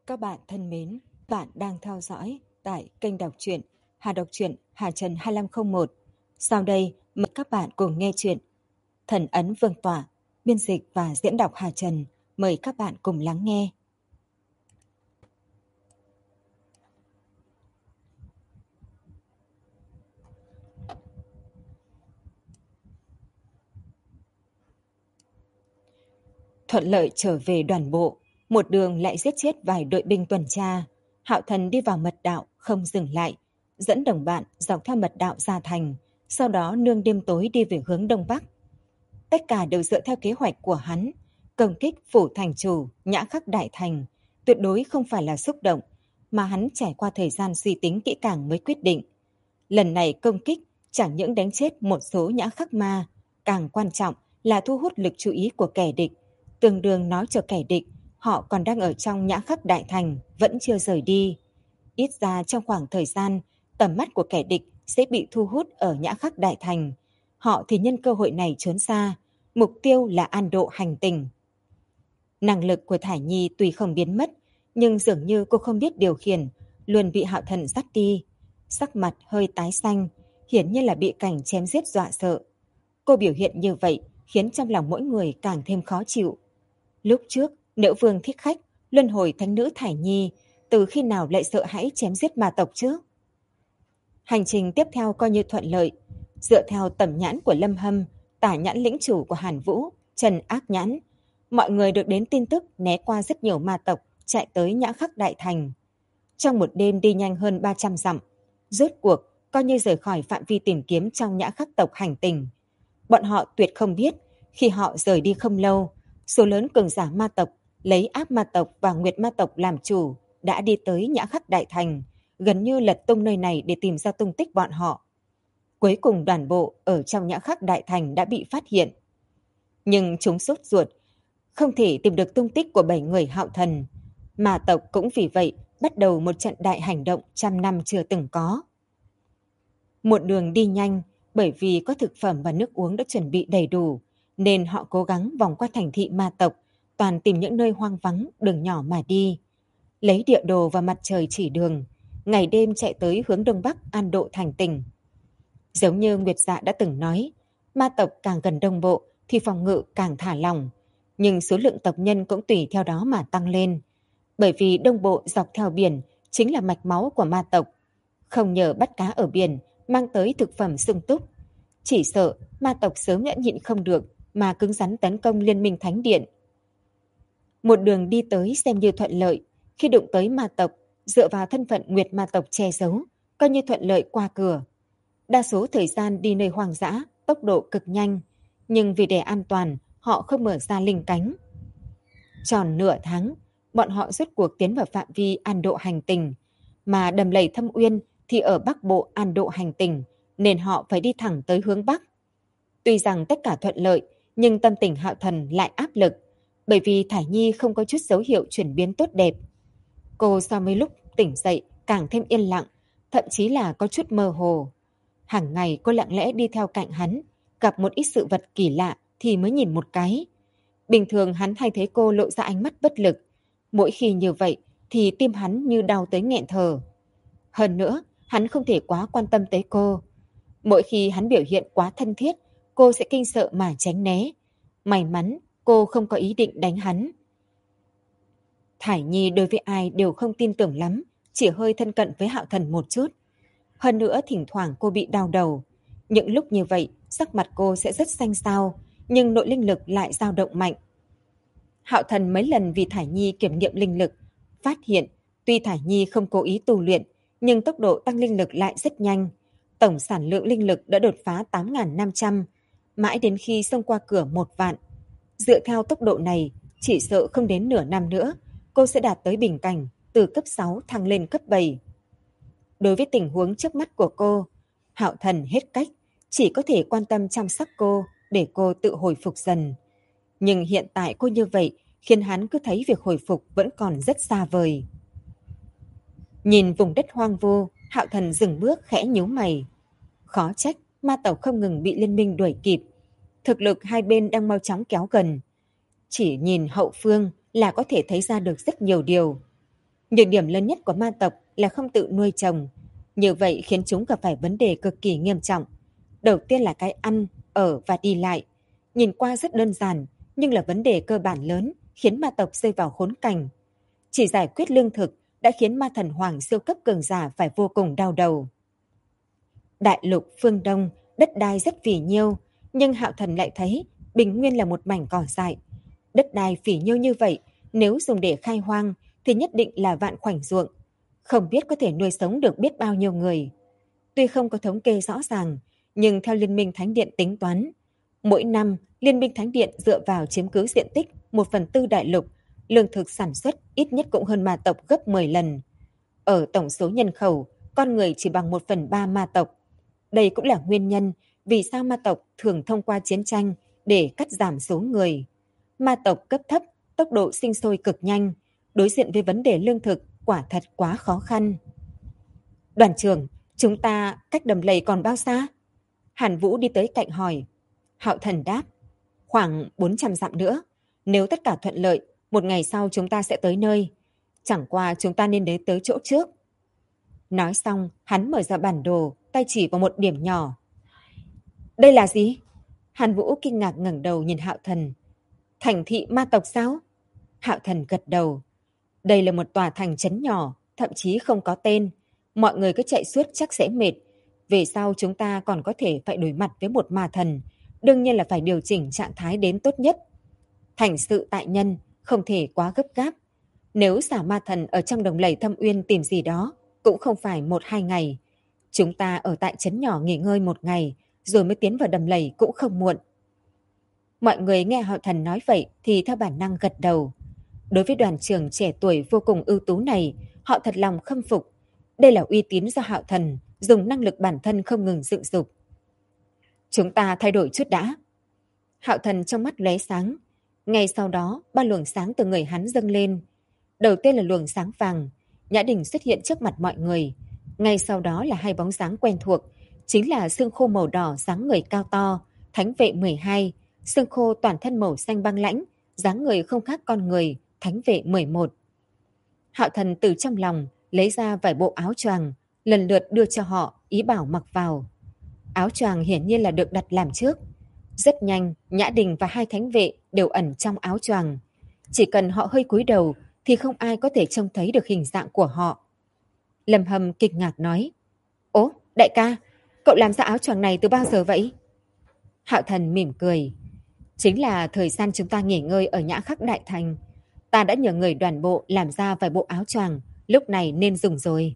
Các bạn thân mến, bạn đang theo dõi tại kênh đọc truyện Hà Đọc truyện Hà Trần 2501. Sau đây, mời các bạn cùng nghe truyện Thần ấn Vương tọa, biên dịch và diễn đọc Hà Trần. Mời các bạn cùng lắng nghe. Thuận lợi trở về đoàn bộ, một đường lại giết chết vài đội binh tuần tra. Hạo Thần đi vào mật đạo không dừng lại, dẫn đồng bạn dọc theo mật đạo ra thành, sau đó nương đêm tối đi về hướng đông bắc. Tất cả đều dựa theo kế hoạch của hắn, công kích phủ thành chủ, Nhã Khắc Đại Thành, tuyệt đối không phải là xúc động, mà hắn trải qua thời gian suy tính kỹ càng mới quyết định. Lần này công kích chẳng những đánh chết một số Nhã Khắc ma, càng quan trọng là thu hút lực chú ý của kẻ địch, tương đương nói cho kẻ địch họ còn đang ở trong Nhã Khắc Đại Thành, vẫn chưa rời đi. Ít ra trong khoảng thời gian, tầm mắt của kẻ địch sẽ bị thu hút ở Nhã Khắc Đại Thành. Họ thì nhân cơ hội này trốn xa, mục tiêu là An Độ hành tinh. Năng lực của Thải Nhi tuy không biến mất, nhưng dường như cô không biết điều khiển, luôn bị Hạo Thần dắt đi. Sắc mặt hơi tái xanh, hiển nhiên là bị cảnh chém giết dọa sợ. Cô biểu hiện như vậy khiến trong lòng mỗi người càng thêm khó chịu. Lúc trước, Nữ Vương thích khách, luân hồi thánh nữ Thải Nhi, từ khi nào lại sợ hãi chém giết ma tộc chứ? Hành trình tiếp theo coi như thuận lợi. Dựa theo tầm nhãn của Lâm Hâm, tả nhãn lĩnh chủ của Hàn Vũ, Trần Ác Nhãn, mọi người được đến tin tức né qua rất nhiều ma tộc chạy tới Nhã Khắc Đại Thành. Trong một đêm đi nhanh hơn 300 dặm, rốt cuộc coi như rời khỏi phạm vi tìm kiếm trong Nhã Khắc tộc hành tinh. Bọn họ tuyệt không biết, khi họ rời đi không lâu, số lớn cường giả ma tộc lấy Ác Ma tộc và Nguyệt Ma tộc làm chủ đã đi tới Nhã Khắc Đại Thành, gần như lật tung nơi này để tìm ra tung tích bọn họ. Cuối cùng đoàn bộ ở trong Nhã Khắc Đại Thành đã bị phát hiện. Nhưng chúng sốt ruột, không thể tìm được tung tích của 7 người Hạo Thần. Ma tộc cũng vì vậy bắt đầu một trận đại hành động trăm năm chưa từng có. Một đường đi nhanh, bởi vì có thực phẩm và nước uống đã chuẩn bị đầy đủ, nên họ cố gắng vòng qua thành thị ma tộc, toàn tìm những nơi hoang vắng, đường nhỏ mà đi. Lấy địa đồ và mặt trời chỉ đường, ngày đêm chạy tới hướng đông bắc An Độ thành tỉnh. Giống như Nguyệt Dạ đã từng nói, ma tộc càng gần đông bộ thì phòng ngự càng thả lỏng, nhưng số lượng tộc nhân cũng tùy theo đó mà tăng lên. Bởi vì đông bộ dọc theo biển chính là mạch máu của ma tộc, không nhờ bắt cá ở biển mang tới thực phẩm sung túc. Chỉ sợ ma tộc sớm đã nhịn không được mà cứng rắn tấn công Liên minh Thánh Điện. Một đường đi tới xem như thuận lợi, khi đụng tới ma tộc, dựa vào thân phận Nguyệt ma tộc che giấu, coi như thuận lợi qua cửa. Đa số thời gian đi nơi hoang dã, tốc độ cực nhanh, nhưng vì để an toàn, họ không mở ra linh cánh. Tròn nửa tháng, bọn họ rốt cuộc tiến vào phạm vi An Độ hành tinh, mà Đầm Lầy Thâm Uyên thì ở bắc bộ An Độ hành tinh, nên họ phải đi thẳng tới hướng bắc. Tuy rằng tất cả thuận lợi, nhưng tâm tình Hạo Thần lại áp lực, bởi vì Thải Nhi không có chút dấu hiệu chuyển biến tốt đẹp. Cô so với lúc tỉnh dậy càng thêm yên lặng, thậm chí là có chút mơ hồ. Hàng ngày cô lặng lẽ đi theo cạnh hắn, gặp một ít sự vật kỳ lạ thì mới nhìn một cái. Bình thường hắn hay thấy cô lộ ra ánh mắt bất lực. Mỗi khi như vậy thì tim hắn như đau tới nghẹn thở. Hơn nữa, hắn không thể quá quan tâm tới cô. Mỗi khi hắn biểu hiện quá thân thiết, cô sẽ kinh sợ mà tránh né. May mắn, cô không có ý định đánh hắn. Thải Nhi đối với ai đều không tin tưởng lắm, chỉ hơi thân cận với Hạo Thần một chút. Hơn nữa thỉnh thoảng cô bị đau đầu. Những lúc như vậy, sắc mặt cô sẽ rất xanh xao, nhưng nội linh lực lại dao động mạnh. Hạo Thần mấy lần vì Thải Nhi kiểm nghiệm linh lực, phát hiện tuy Thải Nhi không cố ý tu luyện, nhưng tốc độ tăng linh lực lại rất nhanh. Tổng sản lượng linh lực đã đột phá 8.500, mãi đến khi xông qua cửa 1 vạn. Dựa theo tốc độ này, chỉ sợ không đến nửa năm nữa, cô sẽ đạt tới bình cảnh từ cấp 6 thăng lên cấp 7. Đối với tình huống trước mắt của cô, Hạo Thần hết cách, chỉ có thể quan tâm chăm sóc cô để cô tự hồi phục dần. Nhưng hiện tại cô như vậy khiến hắn cứ thấy việc hồi phục vẫn còn rất xa vời. Nhìn vùng đất hoang vu, Hạo Thần dừng bước khẽ nhíu mày. Khó trách ma tộc không ngừng bị liên minh đuổi kịp. Thực lực hai bên đang mau chóng kéo gần. Chỉ nhìn hậu phương là có thể thấy ra được rất nhiều điều. Nhược điểm lớn nhất của ma tộc là không tự nuôi trồng. Như vậy khiến chúng gặp phải vấn đề cực kỳ nghiêm trọng. Đầu tiên là cái ăn, ở và đi lại. Nhìn qua rất đơn giản, nhưng là vấn đề cơ bản lớn khiến ma tộc rơi vào khốn cảnh. Chỉ giải quyết lương thực đã khiến ma thần hoàng siêu cấp cường giả phải vô cùng đau đầu. Đại lục phương Đông, đất đai rất phì nhiêu, nhưng Hạo Thần lại thấy bình nguyên là một mảnh cỏ dại. Đất đai phì nhiêu như vậy, nếu dùng để khai hoang thì nhất định là vạn khoảnh ruộng. Không biết có thể nuôi sống được biết bao nhiêu người. Tuy không có thống kê rõ ràng, nhưng theo Liên minh Thánh Điện tính toán, mỗi năm Liên minh Thánh Điện dựa vào chiếm cứ diện tích 1/4 đại lục, lương thực sản xuất ít nhất cũng hơn ma tộc gấp 10 lần. Ở tổng số nhân khẩu, con người chỉ bằng 1/3 ma tộc. Đây cũng là nguyên nhân vì sao ma tộc thường thông qua chiến tranh để cắt giảm số người. Ma tộc cấp thấp, tốc độ sinh sôi cực nhanh, đối diện với vấn đề lương thực quả thật quá khó khăn. Đoàn trưởng, chúng ta cách đầm lầy còn bao xa? Hàn Vũ đi tới cạnh hỏi. Hạo Thần đáp, khoảng 400 dặm nữa. Nếu tất cả thuận lợi, một ngày sau chúng ta sẽ tới nơi. Chẳng qua chúng ta nên đến tới chỗ trước. Nói xong, hắn mở ra bản đồ, tay chỉ vào một điểm nhỏ. Đây là gì? Hàn Vũ kinh ngạc ngẩng đầu nhìn Hạo Thần. Thành thị ma tộc sao? Hạo Thần gật đầu. Đây là một tòa thành trấn nhỏ, thậm chí không có tên. Mọi người cứ chạy suốt chắc sẽ mệt. Về sau chúng ta còn có thể phải đối mặt với một ma thần. Đương nhiên là phải điều chỉnh trạng thái đến tốt nhất. Thành sự tại nhân, không thể quá gấp gáp. Nếu xả ma thần ở trong đồng lầy thâm uyên tìm gì đó, cũng không phải 1-2 ngày. Chúng ta ở tại trấn nhỏ nghỉ ngơi 1 ngày, rồi mới tiến vào đầm lầy cũng không muộn. Mọi người nghe Hạo Thần nói vậy thì theo bản năng gật đầu. Đối với đoàn trưởng trẻ tuổi vô cùng ưu tú này, họ thật lòng khâm phục. Đây là uy tín do Hạo Thần dùng năng lực bản thân không ngừng dựng dục. Chúng ta thay đổi chút đã. Hạo Thần trong mắt lóe sáng. Ngay sau đó, 3 luồng sáng từ người hắn dâng lên. Đầu tiên là luồng sáng vàng, Nhã Đình xuất hiện trước mặt mọi người. Ngay sau đó là 2 bóng dáng quen thuộc, chính là xương khô màu đỏ dáng người cao to, Thánh vệ 12, xương khô toàn thân màu xanh băng lãnh, dáng người không khác con người, Thánh vệ 11. Hạo Thần từ trong lòng lấy ra vài bộ áo choàng, lần lượt đưa cho họ, ý bảo mặc vào. Áo choàng hiển nhiên là được đặt làm trước. Rất nhanh, Nhã Đình và 2 thánh vệ đều ẩn trong áo choàng. Chỉ cần họ hơi cúi đầu thì không ai có thể trông thấy được hình dạng của họ. Lâm Hâm kinh ngạc nói, ố, đại ca, cậu làm ra áo choàng này từ bao giờ vậy? Hạo Thần mỉm cười, chính là thời gian chúng ta nghỉ ngơi ở Nhã Khắc Đại Thành. Ta đã nhờ người đoàn bộ làm ra vài bộ áo choàng, lúc này nên dùng rồi.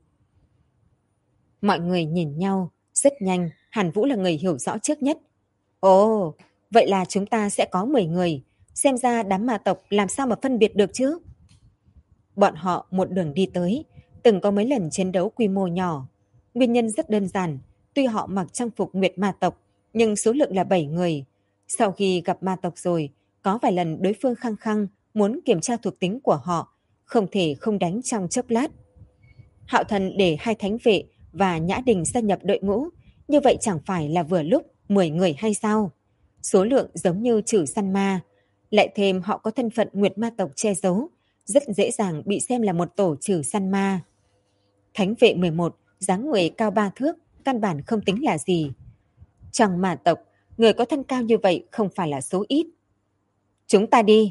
Mọi người nhìn nhau, rất nhanh, Hàn Vũ là người hiểu rõ trước nhất. Ồ, vậy là chúng ta sẽ có 10 người, xem ra đám ma tộc làm sao mà phân biệt được chứ? Bọn họ một đường đi tới, từng có mấy lần chiến đấu quy mô nhỏ. Nguyên nhân rất đơn giản, tuy họ mặc trang phục Nguyệt ma tộc, nhưng số lượng là 7 người. Sau khi gặp ma tộc rồi, có vài lần đối phương khăng khăng muốn kiểm tra thuộc tính của họ, không thể không đánh trong chốc lát. Hạo Thần để 2 thánh vệ và Nhã Đình gia nhập đội ngũ, như vậy chẳng phải là vừa lúc 10 người hay sao? Số lượng giống như trừ săn ma, lại thêm họ có thân phận Nguyệt ma tộc che giấu, rất dễ dàng bị xem là một tổ trừ săn ma. Thánh vệ 11, dáng người cao 3 thước, căn bản không tính là gì. Trong ma tộc, người có thân cao như vậy không phải là số ít. Chúng ta đi.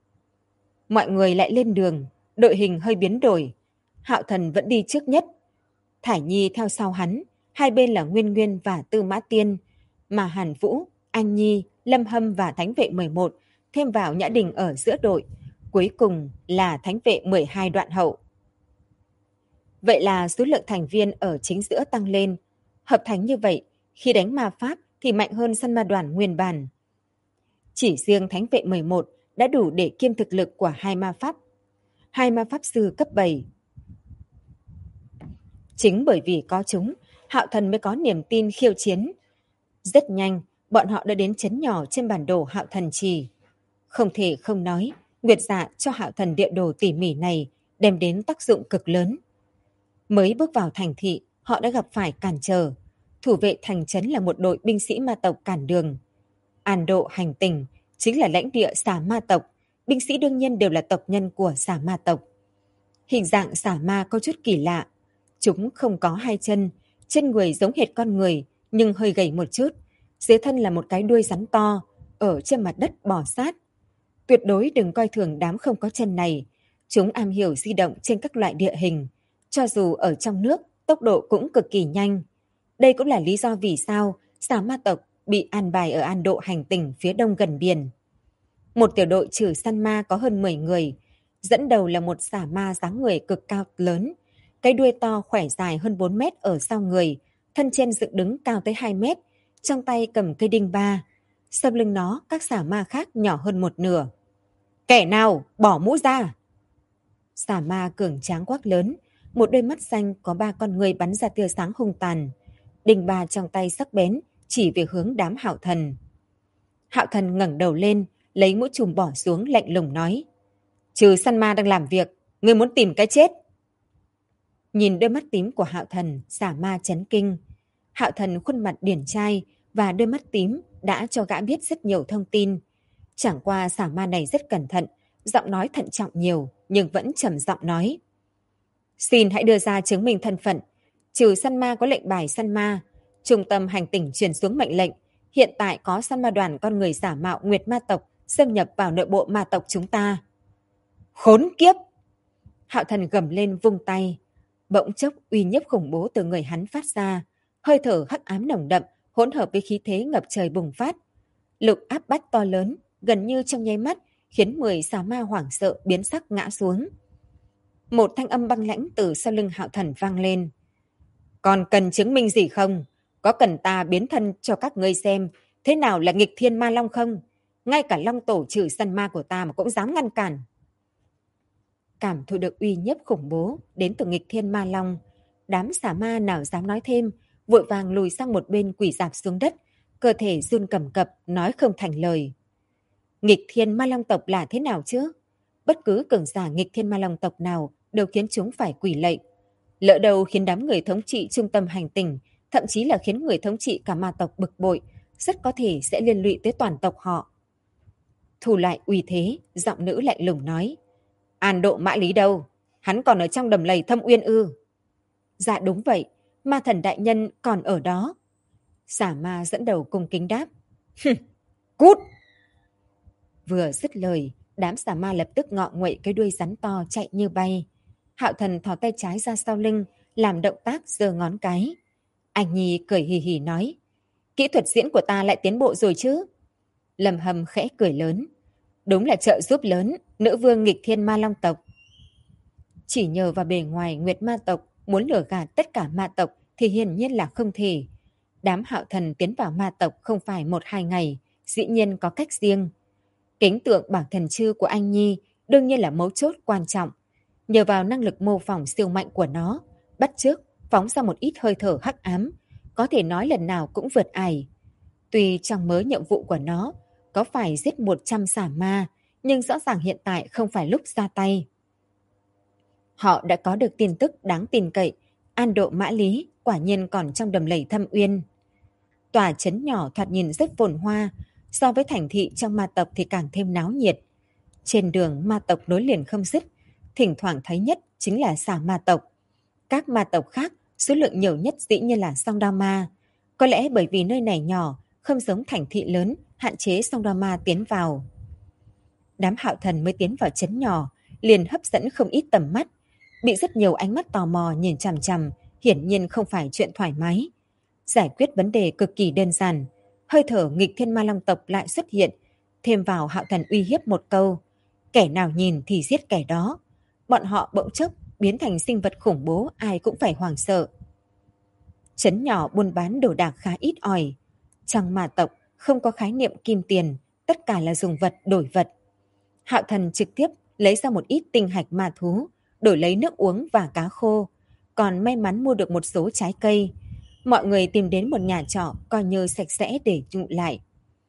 Mọi người lại lên đường, đội hình hơi biến đổi. Hạo Thần vẫn đi trước nhất. Thải Nhi theo sau hắn, hai bên là Nguyên Nguyên và Tư Mã Tiên, mà Hàn Vũ, Anh Nhi, Lâm Hâm và Thánh vệ 11 thêm vào Nhã Đình ở giữa đội. Cuối cùng là Thánh vệ 12 Đoạn Hậu. Vậy là số lượng thành viên ở chính giữa tăng lên. Hợp thành như vậy, khi đánh ma pháp thì mạnh hơn săn ma đoàn nguyên bản. Chỉ riêng Thánh vệ 11 đã đủ để kiêm thực lực của hai ma pháp sư cấp 7. Chính bởi vì có chúng, Hạo Thần mới có niềm tin khiêu chiến. Rất nhanh, bọn họ đã đến trấn nhỏ trên bản đồ Hạo Thần Trì. Không thể không nói, Nguyệt Dạ cho Hạo Thần địa đồ tỉ mỉ này đem đến tác dụng cực lớn. Mới bước vào thành thị, họ đã gặp phải cản trở. Thủ vệ thành trấn là một đội binh sĩ ma tộc cản đường. An độ hành tinh chính là lãnh địa xà ma tộc, binh sĩ đương nhiên đều là tộc nhân của xà ma tộc. Hình dạng xả ma có chút kỳ lạ. Chúng không có hai chân, trên người giống hệt con người nhưng hơi gầy một chút. Dưới thân là một cái đuôi rắn to, ở trên mặt đất bò sát. Tuyệt đối đừng coi thường đám không có chân này. Chúng am hiểu di động trên các loại địa hình. Cho dù ở trong nước, tốc độ cũng cực kỳ nhanh. Đây cũng là lý do vì sao xà ma tộc bị an bài ở An Độ hành tinh phía đông gần biển. Một tiểu đội trừ săn ma có hơn 10 người. Dẫn đầu là một xà ma dáng người cực cao lớn. Cái đuôi to khỏe dài hơn 4 mét ở sau người. Thân trên dựng đứng cao tới 2 mét. Trong tay cầm cây đinh ba. Sau lưng nó các xà ma khác nhỏ hơn một nửa. Kẻ nào bỏ mũ ra? Xà ma cường tráng quắc lớn. Một đôi mắt xanh có 3 con người bắn ra tia sáng hung tàn. Đinh ba trong tay sắc bén chỉ về hướng đám Hạo Thần. Hạo Thần ngẩng đầu lên, lấy mũ trùm bỏ xuống lạnh lùng nói: Trừ săn ma đang làm việc, ngươi muốn tìm cái chết. Nhìn đôi mắt tím của Hạo Thần, xà ma chấn kinh. Hạo Thần khuôn mặt điển trai và đôi mắt tím đã cho gã biết rất nhiều thông tin. Chẳng qua xà ma này rất cẩn thận, giọng nói thận trọng nhiều nhưng vẫn trầm giọng nói: Xin hãy đưa ra chứng minh thân phận. Trừ săn ma có lệnh bài săn ma. Trung tâm hành tinh truyền xuống mệnh lệnh. Hiện tại có săn ma đoàn con người giả mạo Nguyệt ma tộc xâm nhập vào nội bộ ma tộc chúng ta. Khốn kiếp! Hạo Thần gầm lên vung tay. Bỗng chốc uy nhiếp khủng bố từ người hắn phát ra. Hơi thở hắc ám nồng đậm hỗn hợp với khí thế ngập trời bùng phát. Lực áp bách to lớn gần như trong nháy mắt khiến 10 xà ma hoảng sợ biến sắc ngã xuống. Một thanh âm băng lãnh từ sau lưng Hạo Thần vang lên. Còn cần chứng minh gì không? Có cần ta biến thân cho các ngươi xem thế nào là nghịch thiên ma long không? Ngay cả long tổ trừ săn ma của ta mà cũng dám ngăn cản. Cảm thụ được uy nhiếp khủng bố đến từ nghịch thiên ma long, đám xà ma nào dám nói thêm, vội vàng lùi sang một bên quỳ rạp xuống đất, cơ thể run cầm cập nói không thành lời. Nghịch thiên ma long tộc là thế nào chứ? Bất cứ cường giả nghịch thiên ma long tộc nào đều khiến chúng phải quỳ lạy. Lỡ đầu khiến đám người thống trị trung tâm hành tinh, thậm chí là khiến người thống trị cả ma tộc bực bội, rất có thể sẽ liên lụy tới toàn tộc họ. Thu lại uy thế, giọng nữ lạnh lùng nói: An Độ Mã Lý đâu? Hắn còn ở trong đầm lầy Thâm Uyên ư? Dạ đúng vậy, ma thần đại nhân còn ở đó. Xả ma dẫn đầu cung kính đáp. Cút! Vừa dứt lời, đám xả ma lập tức ngọ nguậy cái đuôi rắn to chạy như bay. Hạo Thần thò tay trái ra sau lưng, làm động tác giơ ngón cái. Anh Nhi cười hì hì nói: Kỹ thuật diễn của ta lại tiến bộ rồi chứ? Lâm Hâm khẽ cười lớn. Đúng là trợ giúp lớn, nữ vương nghịch thiên ma long tộc. Chỉ nhờ vào bề ngoài Nguyệt ma tộc muốn lừa gạt tất cả ma tộc thì hiển nhiên là không thể. Đám Hạo Thần tiến vào ma tộc không phải 1-2 ngày, dĩ nhiên có cách riêng. Kính tượng bảo thần chư của anh Nhi đương nhiên là mấu chốt quan trọng. Nhờ vào năng lực mô phỏng siêu mạnh của nó, bắt chước phóng ra một ít hơi thở hắc ám, có thể nói lần nào cũng vượt ải. Tuy trong mớ nhiệm vụ của nó có phải giết 100 xả ma, nhưng rõ ràng hiện tại không phải lúc ra tay. Họ đã có được tin tức đáng tin cậy, An Độ Mã Lý quả nhiên còn trong đầm lầy Thâm Uyên. Tòa trấn nhỏ thoạt nhìn rất phồn hoa, so với thành thị trong ma tộc thì càng thêm náo nhiệt. Trên đường ma tộc nối liền không dứt, thỉnh thoảng thấy nhất chính là xà ma tộc. Các ma tộc khác, số lượng nhiều nhất dĩ nhiên là song đao ma. Có lẽ bởi vì nơi này nhỏ, không giống thành thị lớn, hạn chế song đao ma tiến vào. Đám Hạo Thần mới tiến vào trấn nhỏ, liền hấp dẫn không ít tầm mắt. Bị rất nhiều ánh mắt tò mò nhìn chằm chằm, hiển nhiên không phải chuyện thoải mái. Giải quyết vấn đề cực kỳ đơn giản. Hơi thở nghịch thiên ma long tộc lại xuất hiện, thêm vào Hạo Thần uy hiếp một câu: kẻ nào nhìn thì giết kẻ đó. Bọn họ bỗng chốc biến thành sinh vật khủng bố, ai cũng phải hoảng sợ. Trấn nhỏ buôn bán đồ đạc khá ít ỏi. Trong ma tộc không có khái niệm kim tiền, tất cả là dùng vật đổi vật. Hạo Thần trực tiếp lấy ra một ít tinh hạch ma thú, đổi lấy nước uống và cá khô, còn may mắn mua được một số trái cây. Mọi người tìm đến một nhà trọ coi như sạch sẽ để trụ lại.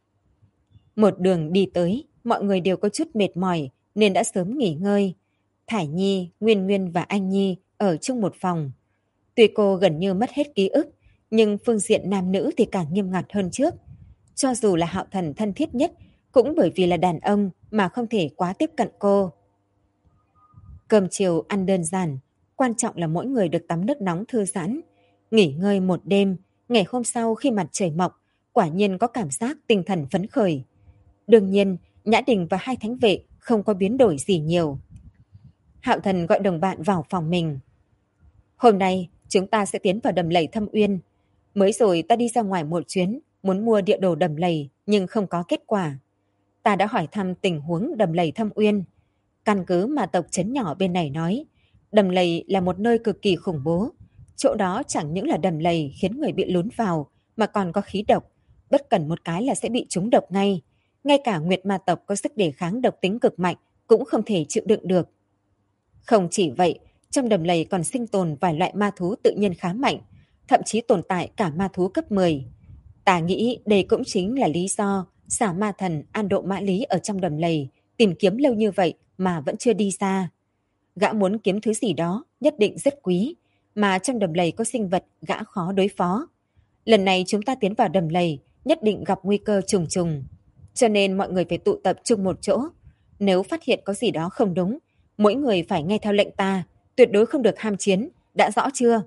Một đường đi tới, mọi người đều có chút mệt mỏi nên đã sớm nghỉ ngơi. Thải Nhi, Nguyên Nguyên và Anh Nhi ở chung một phòng. Tuy cô gần như mất hết ký ức, nhưng phương diện nam nữ thì càng nghiêm ngặt hơn trước. Cho dù là Hạo Thần thân thiết nhất, cũng bởi vì là đàn ông mà không thể quá tiếp cận cô. Cơm chiều ăn đơn giản, quan trọng là mỗi người được tắm nước nóng thư giãn. Nghỉ ngơi một đêm, ngày hôm sau khi mặt trời mọc, quả nhiên có cảm giác tinh thần phấn khởi. Đương nhiên, Nhã Đình và hai thánh vệ không có biến đổi gì nhiều. Hạo Thần gọi đồng bạn vào phòng mình. Hôm nay, chúng ta sẽ tiến vào đầm lầy Thâm Uyên. Mới rồi ta đi ra ngoài một chuyến, muốn mua địa đồ đầm lầy nhưng không có kết quả. Ta đã hỏi thăm tình huống đầm lầy Thâm Uyên. Căn cứ mà tộc trấn nhỏ bên này nói, đầm lầy là một nơi cực kỳ khủng bố. Chỗ đó chẳng những là đầm lầy khiến người bị lún vào, mà còn có khí độc. Bất cần một cái là sẽ bị trúng độc ngay. Ngay cả Nguyệt Ma tộc có sức đề kháng độc tính cực mạnh cũng không thể chịu đựng được. Không chỉ vậy, trong đầm lầy còn sinh tồn vài loại ma thú tự nhiên khá mạnh, thậm chí tồn tại cả ma thú cấp 10. Ta nghĩ đây cũng chính là lý do xả ma thần An Độ Mã Lý ở trong đầm lầy tìm kiếm lâu như vậy mà vẫn chưa đi ra. Gã muốn kiếm thứ gì đó nhất định rất quý, mà trong đầm lầy có sinh vật gã khó đối phó. Lần này chúng ta tiến vào đầm lầy nhất định gặp nguy cơ trùng trùng. Cho nên mọi người phải tụ tập chung một chỗ. Nếu phát hiện có gì đó không đúng, mỗi người phải nghe theo lệnh ta, tuyệt đối không được ham chiến, đã rõ chưa?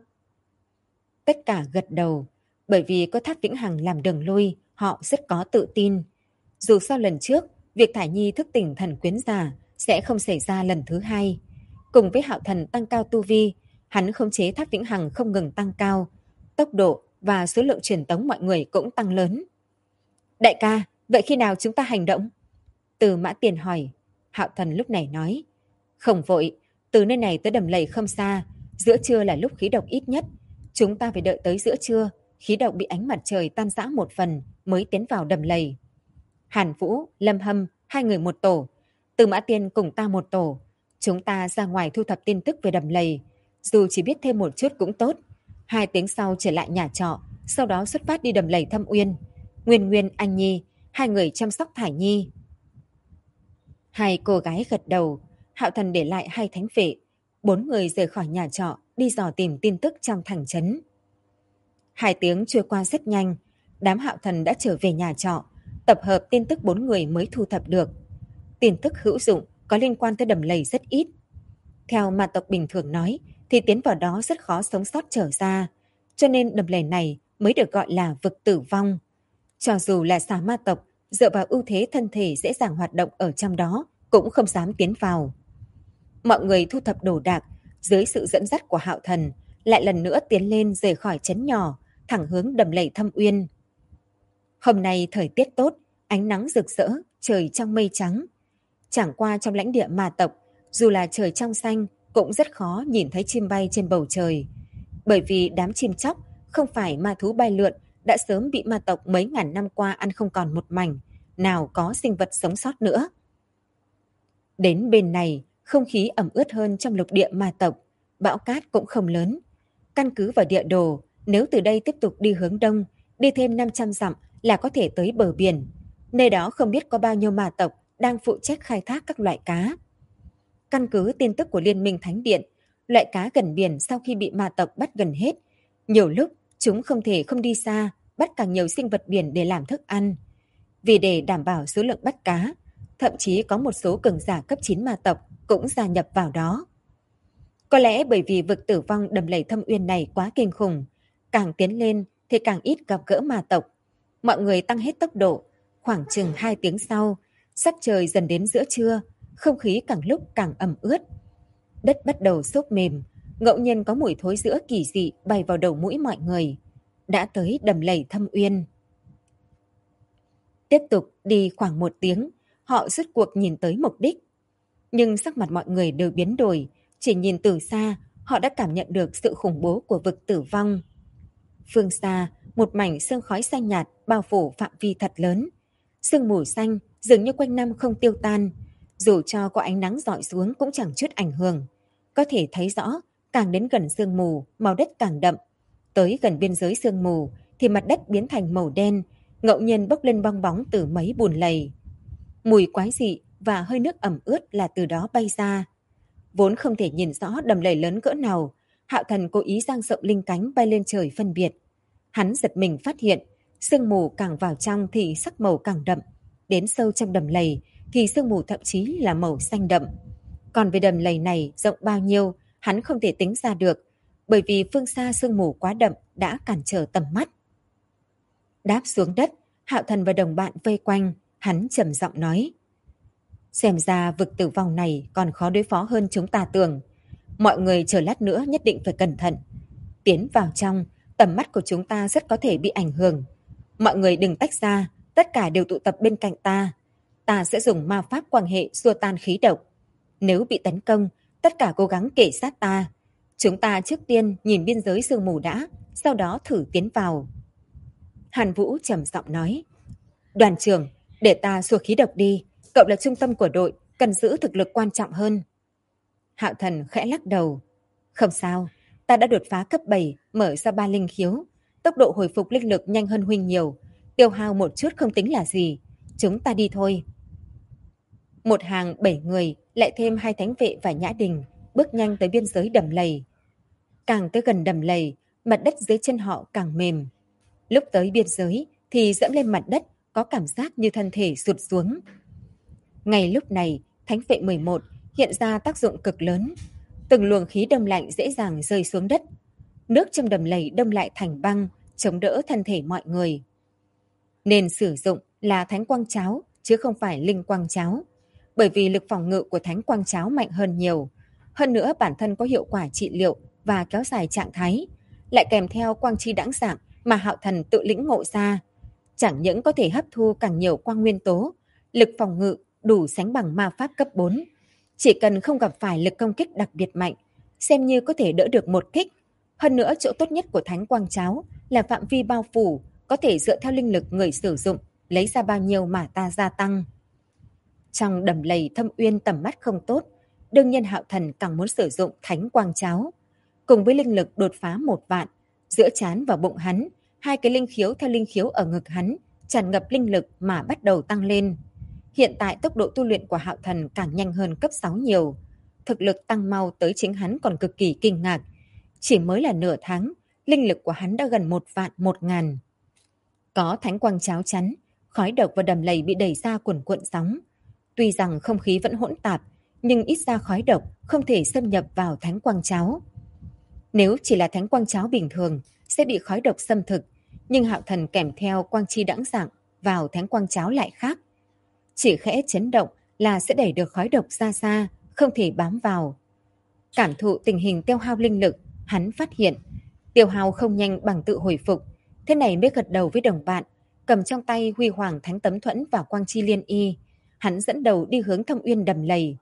Tất cả gật đầu, bởi vì có Tháp Vĩnh Hằng làm đường lui, họ rất có tự tin. Dù sau lần trước, việc Thải Nhi thức tỉnh thần quyến giả sẽ không xảy ra lần thứ hai. Cùng với Hạo Thần tăng cao tu vi, hắn khống chế Tháp Vĩnh Hằng không ngừng tăng cao, tốc độ và số lượng truyền tống mọi người cũng tăng lớn. Đại ca, vậy khi nào chúng ta hành động? Từ Mã Tiền hỏi. Hạo Thần lúc này nói, không vội, từ nơi này tới đầm lầy không xa, giữa trưa là lúc khí độc ít nhất. Chúng ta phải đợi tới giữa trưa, khí độc bị ánh mặt trời tan rã một phần mới tiến vào đầm lầy. Hàn Vũ, Lâm Hâm, hai người một tổ. Từ Mã Tiên cùng ta một tổ. Chúng ta ra ngoài thu thập tin tức về đầm lầy. Dù chỉ biết thêm một chút cũng tốt. 2 tiếng sau trở lại nhà trọ, sau đó xuất phát đi đầm lầy Thâm Uyên. Nguyên Nguyên, Anh Nhi, hai người chăm sóc Thải Nhi. Hai cô gái gật đầu. Hạo Thần để lại hai thánh vệ. 4 người rời khỏi nhà trọ, đi dò tìm tin tức trong thành trấn. 2 tiếng trôi qua rất nhanh. Đám Hạo Thần đã trở về nhà trọ, tập hợp tin tức 4 người mới thu thập được. Tin tức hữu dụng có liên quan tới đầm lầy rất ít. Theo ma tộc bình thường nói, thì tiến vào đó rất khó sống sót trở ra, cho nên đầm lầy này mới được gọi là vực tử vong. Cho dù là xà ma tộc, dựa vào ưu thế thân thể dễ dàng hoạt động ở trong đó, cũng không dám tiến vào. Mọi người thu thập đồ đạc, dưới sự dẫn dắt của Hạo Thần, lại lần nữa tiến lên rời khỏi trấn nhỏ, thẳng hướng đầm lầy Thâm Uyên. Hôm nay thời tiết tốt, ánh nắng rực rỡ, trời trong mây trắng. Chẳng qua trong lãnh địa ma tộc, dù là trời trong xanh, cũng rất khó nhìn thấy chim bay trên bầu trời. Bởi vì đám chim chóc không phải ma thú bay lượn đã sớm bị ma tộc mấy ngàn năm qua ăn không còn một mảnh, nào có sinh vật sống sót nữa. Đến bên này, không khí ẩm ướt hơn trong lục địa ma tộc, bão cát cũng không lớn. Căn cứ vào địa đồ, nếu từ đây tiếp tục đi hướng đông, đi thêm 500 dặm là có thể tới bờ biển. Nơi đó không biết có bao nhiêu ma tộc đang phụ trách khai thác các loại cá. Căn cứ tin tức của Liên minh Thánh Điện, loại cá gần biển sau khi bị ma tộc bắt gần hết, nhiều lúc chúng không thể không đi xa, bắt càng nhiều sinh vật biển để làm thức ăn. Vì để đảm bảo số lượng bắt cá, thậm chí có một số cường giả cấp 9 ma tộc cũng gia nhập vào đó. Có lẽ bởi vì vực tử vong đầm lầy Thâm Uyên này quá kinh khủng, càng tiến lên thì càng ít gặp gỡ ma tộc. Mọi người tăng hết tốc độ, khoảng chừng 2 tiếng sau, sắc trời dần đến giữa trưa, không khí càng lúc càng ẩm ướt. Đất bắt đầu xốp mềm, ngẫu nhiên có mùi thối rữa kỳ dị bay vào đầu mũi mọi người. Đã tới đầm lầy Thâm Uyên. Tiếp tục đi khoảng 1 tiếng, họ rốt cuộc nhìn tới mục đích. Nhưng sắc mặt mọi người đều biến đổi, chỉ nhìn từ xa, họ đã cảm nhận được sự khủng bố của vực tử vong. Phương xa, một mảnh sương khói xanh nhạt bao phủ phạm vi thật lớn. Sương mù xanh dường như quanh năm không tiêu tan, dù cho có ánh nắng rọi xuống cũng chẳng chút ảnh hưởng. Có thể thấy rõ, càng đến gần sương mù, màu đất càng đậm. Tới gần biên giới sương mù thì mặt đất biến thành màu đen, ngẫu nhiên bốc lên bong bóng từ mấy bùn lầy. Mùi quái dị và hơi nước ẩm ướt là từ đó bay ra. Vốn không thể nhìn rõ đầm lầy lớn cỡ nào, Hạo Thần cố ý dang rộng linh cánh bay lên trời phân biệt. Hắn giật mình phát hiện, sương mù càng vào trong thì sắc màu càng đậm, đến sâu trong đầm lầy thì sương mù thậm chí là màu xanh đậm. Còn về đầm lầy này rộng bao nhiêu, hắn không thể tính ra được, bởi vì phương xa sương mù quá đậm đã cản trở tầm mắt. Đáp xuống đất, Hạo Thần và đồng bạn vây quanh, hắn trầm giọng nói. Xem ra vực tử vong này còn khó đối phó hơn chúng ta tưởng. Mọi người chờ lát nữa nhất định phải cẩn thận. Tiến vào trong, tầm mắt của chúng ta rất có thể bị ảnh hưởng. Mọi người đừng tách ra, tất cả đều tụ tập bên cạnh ta. Ta sẽ dùng ma pháp quan hệ xua tan khí độc. Nếu bị tấn công, tất cả cố gắng kể sát ta. Chúng ta trước tiên nhìn biên giới sương mù đã, sau đó thử tiến vào. Hàn Vũ trầm giọng nói. Đoàn trưởng, để ta xua khí độc đi. Cậu là trung tâm của đội, cần giữ thực lực quan trọng hơn. Hạo Thần khẽ lắc đầu. Không sao, ta đã đột phá cấp 7, mở ra 3 linh khiếu. Tốc độ hồi phục linh lực nhanh hơn huynh nhiều. Tiêu hao một chút không tính là gì. Chúng ta đi thôi. Một hàng 7 người, lại thêm 2 thánh vệ và Nhã Đình, bước nhanh tới biên giới đầm lầy. Càng tới gần đầm lầy, mặt đất dưới chân họ càng mềm. Lúc tới biên giới thì dẫm lên mặt đất có cảm giác như thân thể sụt xuống. Ngay lúc này, thánh vệ 11 hiện ra tác dụng cực lớn. Từng luồng khí đông lạnh dễ dàng rơi xuống đất. Nước trong đầm lầy đông lại thành băng, chống đỡ thân thể mọi người. Nên sử dụng là thánh quang cháo, chứ không phải linh quang cháo. Bởi vì lực phòng ngự của thánh quang cháo mạnh hơn nhiều. Hơn nữa bản thân có hiệu quả trị liệu và kéo dài trạng thái, lại kèm theo quang chi đãng dạng mà Hạo Thần tự lĩnh ngộ ra. Chẳng những có thể hấp thu càng nhiều quang nguyên tố, lực phòng ngự đủ sánh bằng ma pháp cấp 4. Chỉ cần không gặp phải lực công kích đặc biệt mạnh, xem như có thể đỡ được một kích. Hơn nữa chỗ tốt nhất của thánh quang cháo là phạm vi bao phủ, có thể dựa theo linh lực người sử dụng, lấy ra bao nhiêu mà ta gia tăng. Trong đầm lầy thâm uyên tầm mắt không tốt, đương nhiên Hạo Thần càng muốn sử dụng thánh quang cháo. Cùng với linh lực đột phá 1 vạn, giữa trán và bụng hắn, 2 cái linh khiếu theo linh khiếu ở ngực hắn, tràn ngập linh lực mà bắt đầu tăng lên. Hiện tại tốc độ tu luyện của Hạo Thần càng nhanh hơn cấp 6 nhiều. Thực lực tăng mau tới chính hắn còn cực kỳ kinh ngạc. Chỉ mới là nửa tháng, linh lực của hắn đã gần 1.000.000. Có thánh quang cháo chắn, khói độc và đầm lầy bị đẩy ra cuồn cuộn sóng. Tuy rằng không khí vẫn hỗn tạp, nhưng ít ra khói độc không thể xâm nhập vào thánh quang cháo. Nếu chỉ là thánh quang cháo bình thường, sẽ bị khói độc xâm thực, nhưng Hạo Thần kèm theo quang chi đãng dạng vào thánh quang cháo lại khác. Chỉ khẽ chấn động là sẽ đẩy được khói độc ra xa, không thể bám vào. Cảm thụ tình hình tiêu hao linh lực, hắn phát hiện tiêu hao không nhanh bằng tự hồi phục, thế này mới gật đầu với đồng bạn, cầm trong tay huy hoàng thánh tấm thuẫn và quang chi liên y. Hắn dẫn đầu đi hướng thâm uyên đầm lầy.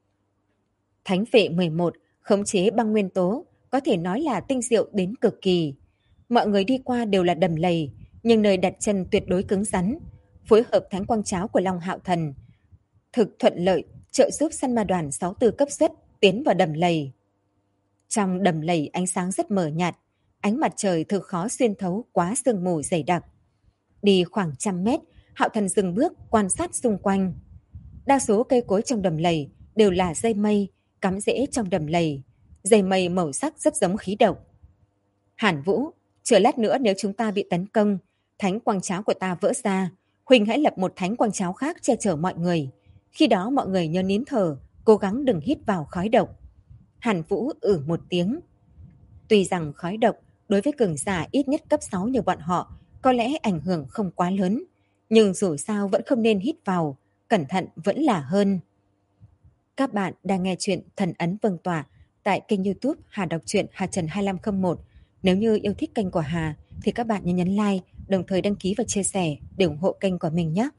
Thánh vệ 11 khống chế băng nguyên tố, có thể nói là tinh diệu đến cực kỳ. Mọi người đi qua đều là đầm lầy, nhưng nơi đặt chân tuyệt đối cứng rắn. Phối hợp thánh quang cháo của Long Hạo Thần thực thuận lợi, trợ giúp săn ma đoàn 64 cấp xuất tiến vào đầm lầy. Trong đầm lầy ánh sáng rất mờ nhạt, ánh mặt trời thực khó xuyên thấu quá sương mù dày đặc. Đi khoảng 100 mét, Hạo Thần dừng bước quan sát xung quanh. Đa số cây cối trong đầm lầy đều là dây mây, cắm rễ trong đầm lầy. Dây mây màu sắc rất giống khí độc. Hàn Vũ, chờ lát nữa nếu chúng ta bị tấn công, thánh quang cháo của ta vỡ ra, Huỳnh hãy lập một thánh quang cháo khác che chở mọi người. Khi đó mọi người nhớ nín thở, cố gắng đừng hít vào khói độc. Hàn Vũ một tiếng. Tuy rằng khói độc đối với cường giả ít nhất cấp 6 như bọn họ có lẽ ảnh hưởng không quá lớn, nhưng dù sao vẫn không nên hít vào, cẩn thận vẫn là hơn. Các bạn đang nghe chuyện Thần Ấn Vương Tỏa tại kênh YouTube Hà Đọc truyện Hà Trần 2501. Nếu như yêu thích kênh của Hà thì các bạn nhớ nhấn like, đồng thời đăng ký và chia sẻ để ủng hộ kênh của mình nhé.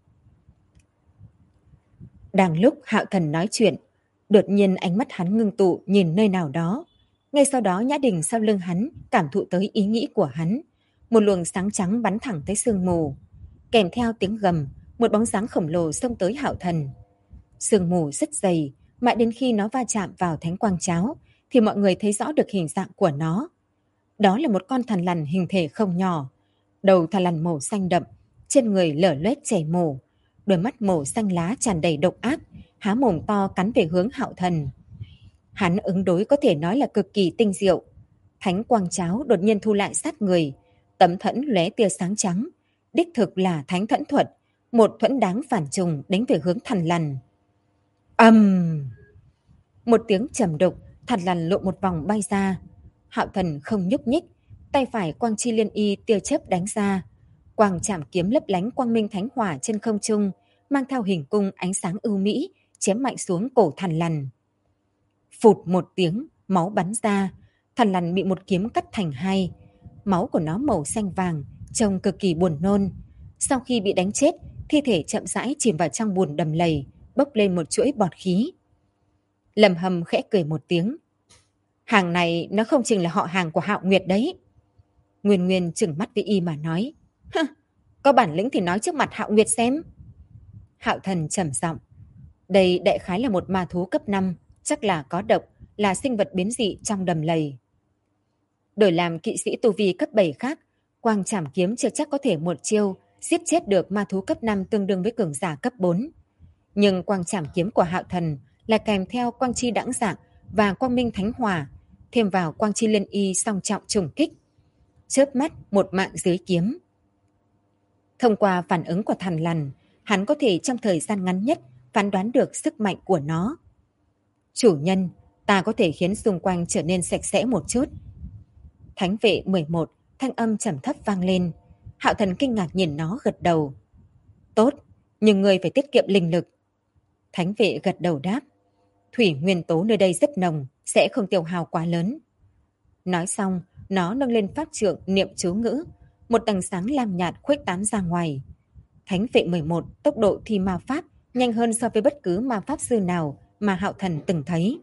Đang lúc Hạo Thần nói chuyện, đột nhiên ánh mắt hắn ngưng tụ nhìn nơi nào đó. Ngay sau đó Nhã Đình sau lưng hắn cảm thụ tới ý nghĩ của hắn. Một luồng sáng trắng bắn thẳng tới sương mù. Kèm theo tiếng gầm, một bóng dáng khổng lồ xông tới Hạo Thần. Sương mù rất dày, mãi đến khi nó va chạm vào thánh quang cháo thì mọi người thấy rõ được hình dạng của nó. Đó là một con thằn lằn hình thể không nhỏ. Đầu thằn lằn màu xanh đậm, trên người lở loét chảy mổ, đôi mắt màu xanh lá tràn đầy độc ác, há mồm to cắn về hướng Hạo Thần. Hắn ứng đối có thể nói là cực kỳ tinh diệu. Thánh quang cháo đột nhiên thu lại sát người, tấm thuẫn lóe tia sáng trắng, đích thực là thánh thuẫn thuật, một thuẫn đáng phản trùng đánh về hướng thằn lằn. Một tiếng trầm đục, thằn lằn lộ một vòng bay ra. Hạo Thần không nhúc nhích, tay phải quang chi liên y tia chớp đánh ra. Quang chạm kiếm lấp lánh quang minh thánh hỏa trên không trung, mang theo hình cung ánh sáng ưu mỹ, chém mạnh xuống cổ thằn lằn. Phụt một tiếng, máu bắn ra, thằn lằn bị một kiếm cắt thành hai. Máu của nó màu xanh vàng, trông cực kỳ buồn nôn. Sau khi bị đánh chết, thi thể chậm rãi chìm vào trong bùn đầm lầy, bốc lên một chuỗi bọt khí. Lâm Hâm khẽ cười một tiếng. Hàng này nó không chừng là họ hàng của Hạo Nguyệt đấy. Nguyên Nguyên trừng mắt với y mà nói. Hơ, có bản lĩnh thì nói trước mặt Hạo Nguyệt xem. Hạo Thần trầm giọng. Đây đại khái là một ma thú cấp 5, chắc là có độc, là sinh vật biến dị trong đầm lầy. Đổi làm kỵ sĩ tu vi cấp 7 khác, quang trảm kiếm chưa chắc có thể một chiêu giết chết được ma thú cấp 5 tương đương với cường giả cấp 4. Nhưng quang trảm kiếm của Hạo Thần là kèm theo quang chi đãng dạng và quang minh thánh hỏa, thêm vào quang chi liên y song trọng trùng kích. Chớp mắt một mạng dưới kiếm. Thông qua phản ứng của thằn lằn, hắn có thể trong thời gian ngắn nhất phán đoán được sức mạnh của nó. Chủ nhân, ta có thể khiến xung quanh trở nên sạch sẽ một chút. Thánh vệ 11, thanh âm trầm thấp vang lên. Hạo Thần kinh ngạc nhìn nó gật đầu. Tốt, nhưng ngươi phải tiết kiệm linh lực. Thánh vệ gật đầu đáp. Thủy nguyên tố nơi đây rất nồng, sẽ không tiêu hao quá lớn. Nói xong, nó nâng lên pháp trượng niệm chú ngữ. Một tầng sáng lam nhạt khuếch tán ra ngoài. Thánh vệ 11 tốc độ thi ma pháp nhanh hơn so với bất cứ ma pháp sư nào mà Hạo Thần từng thấy.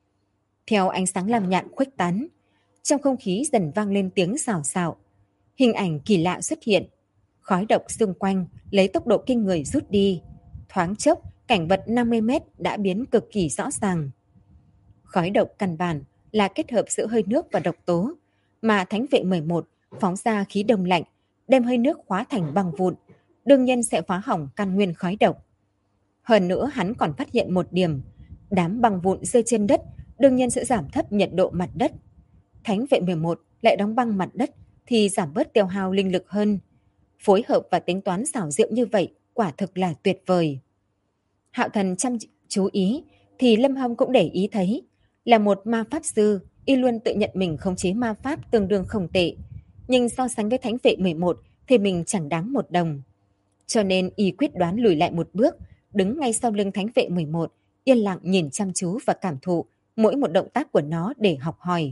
Theo ánh sáng lam nhạt khuếch tán, trong không khí dần vang lên tiếng xào xạo. Hình ảnh kỳ lạ xuất hiện. Khói độc xung quanh lấy tốc độ kinh người rút đi. Thoáng chốc, cảnh vật 50 mét đã biến cực kỳ rõ ràng. Khói độc căn bản là kết hợp giữa hơi nước và độc tố, mà Thánh vệ 11 phóng ra khí đông lạnh, đem hơi nước hóa thành băng vụn, đương nhiên sẽ phá hỏng căn nguyên khói độc. Hơn nữa hắn còn phát hiện một điểm, đám băng vụn rơi trên đất đương nhiên sẽ giảm thấp nhiệt độ mặt đất. Thánh vệ 11 lại đóng băng mặt đất thì giảm bớt tiêu hao linh lực hơn. Phối hợp và tính toán xảo diệu như vậy quả thực là tuyệt vời. Hạo Thần chăm chú ý thì Lâm Hâm cũng để ý thấy, là một ma pháp sư, y luôn tự nhận mình khống chế ma pháp tương đương không tệ, nhưng so sánh với Thánh vệ 11 thì mình chẳng đáng một đồng. Cho nên y quyết đoán lùi lại một bước, đứng ngay sau lưng Thánh vệ 11, yên lặng nhìn chăm chú và cảm thụ mỗi một động tác của nó để học hỏi.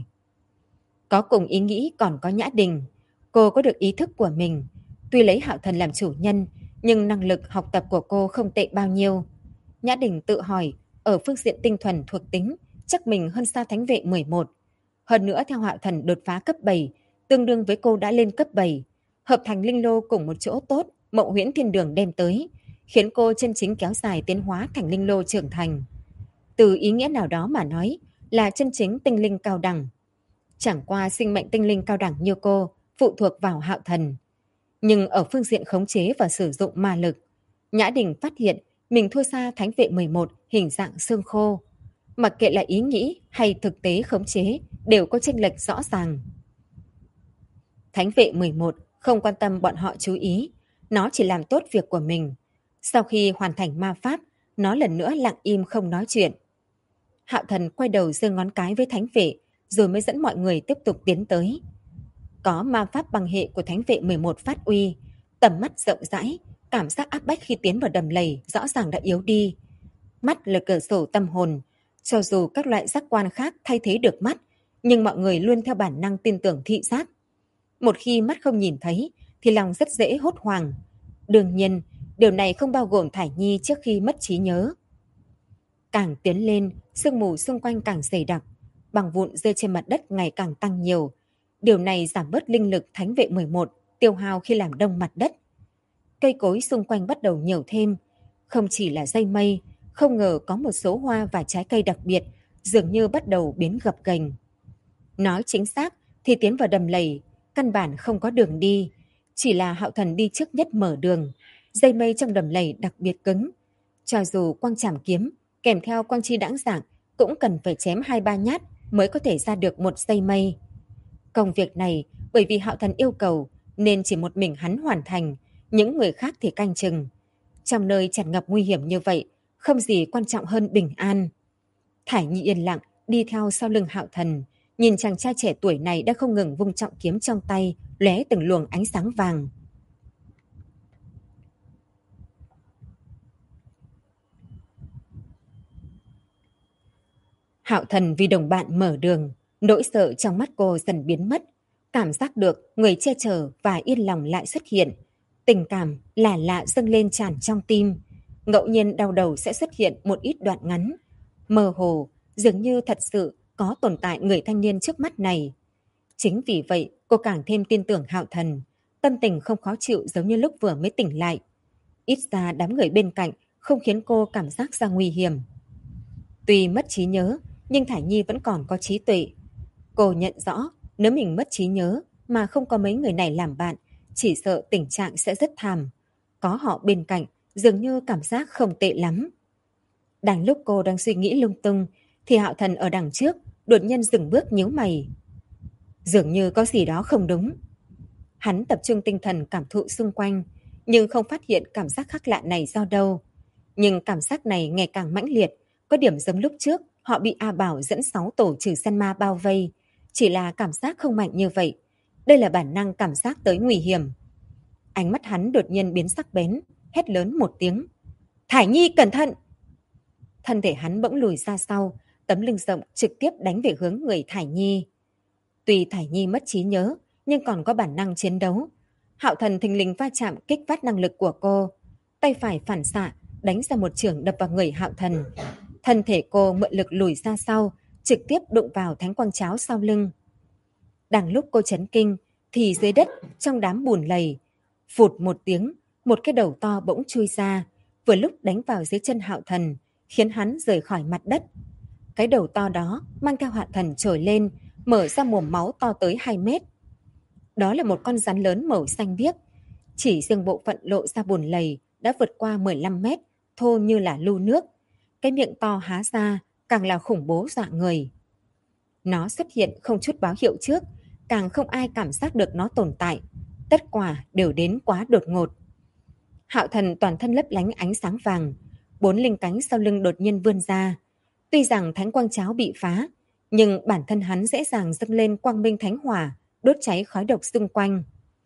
Có cùng ý nghĩ còn có Nhã Đình. Cô có được ý thức của mình. Tuy lấy Hạo Thần làm chủ nhân, nhưng năng lực học tập của cô không tệ bao nhiêu. Nhã Đình tự hỏi, ở phương diện tinh thuần thuộc tính, chắc mình hơn xa Thánh vệ 11. Hơn nữa theo Hạo Thần đột phá cấp 7, tương đương với cô đã lên cấp 7. Hợp thành linh lô cùng một chỗ tốt, Mộng Huyễn Thiên Đường đem tới, khiến cô chân chính kéo dài tiến hóa thành linh lô trưởng thành. Từ ý nghĩa nào đó mà nói, là chân chính tinh linh cao đẳng. Chẳng qua sinh mệnh tinh linh cao đẳng như cô phụ thuộc vào Hạo Thần. Nhưng ở phương diện khống chế và sử dụng ma lực, Nhã Đình phát hiện mình thua xa Thánh vệ 11 hình dạng xương khô. Mặc kệ là ý nghĩ hay thực tế khống chế đều có chênh lệch rõ ràng. Thánh vệ 11 không quan tâm bọn họ chú ý, nó chỉ làm tốt việc của mình. Sau khi hoàn thành ma pháp, nó lần nữa lặng im không nói chuyện. Hạo Thần quay đầu giơ ngón cái với Thánh vệ, rồi mới dẫn mọi người tiếp tục tiến tới. Có ma pháp bằng hệ của Thánh vệ 11 phát uy, tầm mắt rộng rãi, cảm giác áp bách khi tiến vào đầm lầy rõ ràng đã yếu đi. Mắt là cửa sổ tâm hồn, cho dù các loại giác quan khác thay thế được mắt, nhưng mọi người luôn theo bản năng tin tưởng thị giác. Một khi mắt không nhìn thấy thì lòng rất dễ hốt hoảng. Đương nhiên, điều này không bao gồm Thải Nhi trước khi mất trí nhớ. Càng tiến lên, sương mù xung quanh càng dày đặc, băng vụn rơi trên mặt đất ngày càng tăng nhiều. Điều này giảm bớt linh lực Thánh vệ 11 tiêu hao khi làm đông mặt đất. Cây cối xung quanh bắt đầu nhiều thêm, không chỉ là dây mây, không ngờ có một số hoa và trái cây đặc biệt dường như bắt đầu biến gập ghềnh. Nói chính xác thì tiến vào đầm lầy căn bản không có đường đi, chỉ là Hạo Thần đi trước nhất mở đường. Dây mây trong đầm lầy đặc biệt cứng, cho dù quang trảm kiếm kèm theo quang chi đãng dạng cũng cần phải chém 2-3 nhát mới có thể ra được một dây mây. Công việc này bởi vì Hạo Thần yêu cầu nên chỉ một mình hắn hoàn thành, những người khác thì canh chừng. Trong nơi tràn ngập nguy hiểm như vậy, không gì quan trọng hơn bình an. Thải Nhi yên lặng đi theo sau lưng Hạo Thần, nhìn chàng trai trẻ tuổi này đang không ngừng vung trọng kiếm trong tay, lóe từng luồng ánh sáng vàng. Hạo Thần vì đồng bạn mở đường, nỗi sợ trong mắt cô dần biến mất, cảm giác được người che chở và yên lòng lại xuất hiện. Tình cảm lạ lạ dâng lên tràn trong tim, ngẫu nhiên đau đầu sẽ xuất hiện một ít đoạn ngắn. Mơ hồ, dường như thật sự có tồn tại người thanh niên trước mắt này. Chính vì vậy, cô càng thêm tin tưởng Hạo Thần, tâm tình không khó chịu giống như lúc vừa mới tỉnh lại. Ít ra đám người bên cạnh không khiến cô cảm giác ra nguy hiểm. Tuy mất trí nhớ, nhưng Thải Nhi vẫn còn có trí tuệ. Cô nhận rõ, nếu mình mất trí nhớ mà không có mấy người này làm bạn, chỉ sợ tình trạng sẽ rất thảm. Có họ bên cạnh, dường như cảm giác không tệ lắm. Đang lúc cô đang suy nghĩ lung tung, thì Hạo Thần ở đằng trước đột nhiên dừng bước nhíu mày. Dường như có gì đó không đúng. Hắn tập trung tinh thần cảm thụ xung quanh, nhưng không phát hiện cảm giác khác lạ này do đâu. Nhưng cảm giác này ngày càng mãnh liệt, có điểm giống lúc trước họ bị A Bảo dẫn 6 tổ trừ săn ma bao vây. Chỉ là cảm giác không mạnh như vậy. Đây là bản năng cảm giác tới nguy hiểm. Ánh mắt hắn đột nhiên biến sắc bén, hét lớn một tiếng. Thải Nhi cẩn thận! Thân thể hắn bỗng lùi ra sau, tấm lưng rộng trực tiếp đánh về hướng người Thải Nhi. Tuy Thải Nhi mất trí nhớ, nhưng còn có bản năng chiến đấu. Hạo Thần thình lình va chạm kích phát năng lực của cô. Tay phải phản xạ, đánh ra một chưởng đập vào người Hạo Thần. Thân thể cô mượn lực lùi ra sau, trực tiếp đụng vào thánh quang cháo sau lưng. Đang lúc cô chấn kinh, thì dưới đất, trong đám bùn lầy, phụt một tiếng, một cái đầu to bỗng chui ra, vừa lúc đánh vào dưới chân Hạo Thần, khiến hắn rời khỏi mặt đất. Cái đầu to đó mang theo Hạo Thần trồi lên, mở ra mồm máu to tới 2 mét. Đó là một con rắn lớn màu xanh biếc. Chỉ riêng bộ phận lộ ra bùn lầy đã vượt qua 15 mét, thô như là lu nước. Cái miệng to há ra càng là khủng bố dọa người. Nó xuất hiện không chút báo hiệu trước, càng không ai cảm giác được nó tồn tại. Tất cả đều đến quá đột ngột. Hạo Thần toàn thân lấp lánh ánh sáng vàng, 4 linh cánh sau lưng đột nhiên vươn ra. Tuy rằng thánh quang cháo bị phá, nhưng bản thân hắn dễ dàng dâng lên quang minh thánh hỏa, đốt cháy khói độc xung quanh.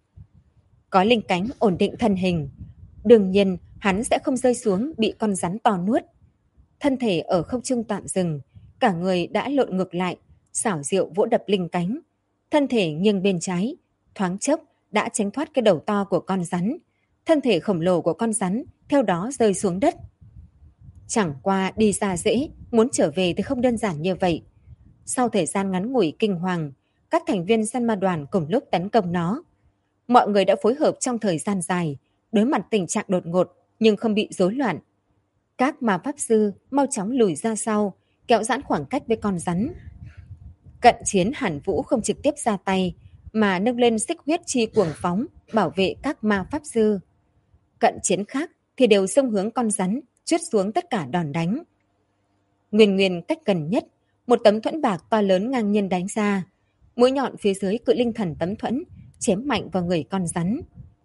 Có linh cánh ổn định thân hình, đương nhiên hắn sẽ không rơi xuống bị con rắn to nuốt. Thân thể ở không trung tạm dừng, cả người đã lộn ngược lại, xảo diệu vỗ đập linh cánh. Thân thể nghiêng bên trái, thoáng chốc đã tránh thoát cái đầu to của con rắn. Thân thể khổng lồ của con rắn theo đó rơi xuống đất. Chẳng qua đi ra dễ, muốn trở về thì không đơn giản như vậy. Sau thời gian ngắn ngủi kinh hoàng, các thành viên săn ma đoàn cùng lúc tấn công nó. Mọi người đã phối hợp trong thời gian dài, đối mặt tình trạng đột ngột nhưng không bị rối loạn. Các ma pháp sư mau chóng lùi ra sau, kéo giãn khoảng cách với con rắn. Cận chiến Hàn Vũ không trực tiếp ra tay, mà nâng lên xích huyết chi cuồng phóng, bảo vệ các ma pháp sư. Cận chiến khác thì đều xông hướng con rắn, trút xuống tất cả đòn đánh. Nguyên Nguyên cách gần nhất, một tấm thuẫn bạc to lớn ngang nhiên đánh ra. Mũi nhọn phía dưới cự linh thần tấm thuẫn, chém mạnh vào người con rắn.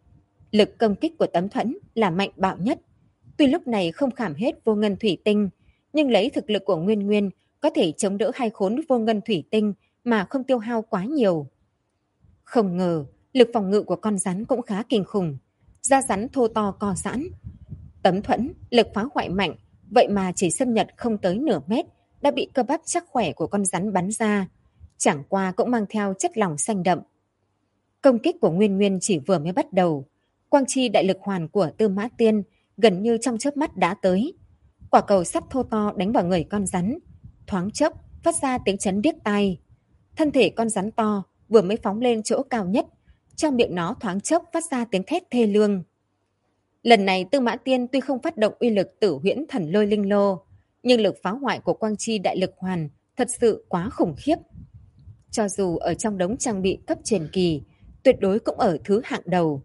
Lực công kích của tấm thuẫn là mạnh bạo nhất. Tuy lúc này không khảm hết vô ngân thủy tinh, nhưng lấy thực lực của Nguyên Nguyên có thể chống đỡ hai khốn vô ngân thủy tinh mà không tiêu hao quá nhiều. Không ngờ, lực phòng ngự của con rắn cũng khá kinh khủng. Da rắn thô to co giãn. Tấm thuẫn, lực phá hoại mạnh, vậy mà chỉ xâm nhập không tới nửa mét đã bị cơ bắp chắc khỏe của con rắn bắn ra. Chẳng qua cũng mang theo chất lỏng xanh đậm. Công kích của Nguyên Nguyên chỉ vừa mới bắt đầu. Quang chi đại lực hoàn của Tư Mã Tiên gần như trong chớp mắt đã tới. Quả cầu sắt thô to đánh vào người con rắn, thoáng chốc phát ra tiếng chấn điếc tai. Thân thể con rắn to vừa mới phóng lên chỗ cao nhất, trong miệng nó thoáng chốc phát ra tiếng thét thê lương. Lần này Tư Mã Tiên tuy không phát động uy lực Tử Huyễn Thần Lôi Linh Lô, nhưng lực phá hoại của Quang Chi Đại Lực Hoàn thật sự quá khủng khiếp. Cho dù ở trong đống trang bị cấp truyền kỳ, tuyệt đối cũng ở thứ hạng đầu.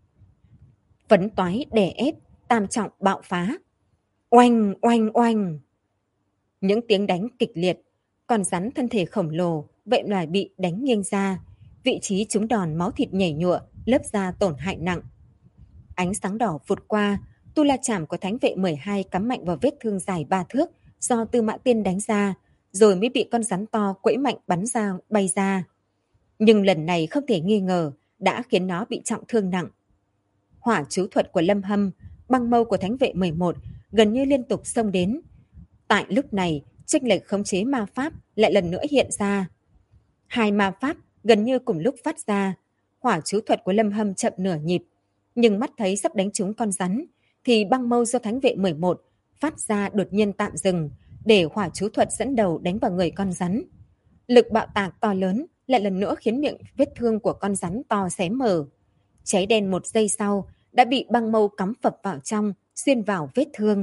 Phấn toái đè ép, tam trọng bạo phá. Oanh, oanh, oanh. Những tiếng đánh kịch liệt, con rắn thân thể khổng lồ vậy mà bị đánh nghiêng ra. Vị trí trúng đòn máu thịt nhảy nhụa, lớp da tổn hại nặng. Ánh sáng đỏ vụt qua, tu la chảm của thánh vệ 12 cắm mạnh vào vết thương dài 3 thước, do Tư Mã Tiên đánh ra, rồi mới bị con rắn to quẫy mạnh bắn ra bay ra. Nhưng lần này không thể nghi ngờ đã khiến nó bị trọng thương nặng. Hỏa chú thuật của Lâm Hâm, băng mâu của Thánh vệ 11 gần như liên tục xông đến. Tại lúc này, chênh lệch khống chế ma pháp lại lần nữa hiện ra. Hai ma pháp gần như cùng lúc phát ra. Hỏa chú thuật của Lâm Hâm chậm nửa nhịp, nhưng mắt thấy sắp đánh trúng con rắn, thì băng mâu do Thánh vệ 11 phát ra đột nhiên tạm dừng, để hỏa chú thuật dẫn đầu đánh vào người con rắn. Lực bạo tạc to lớn lại lần nữa khiến miệng vết thương của con rắn to xé mở. Cháy đen một giây sau đã bị băng mâu cắm phập vào trong, xuyên vào vết thương.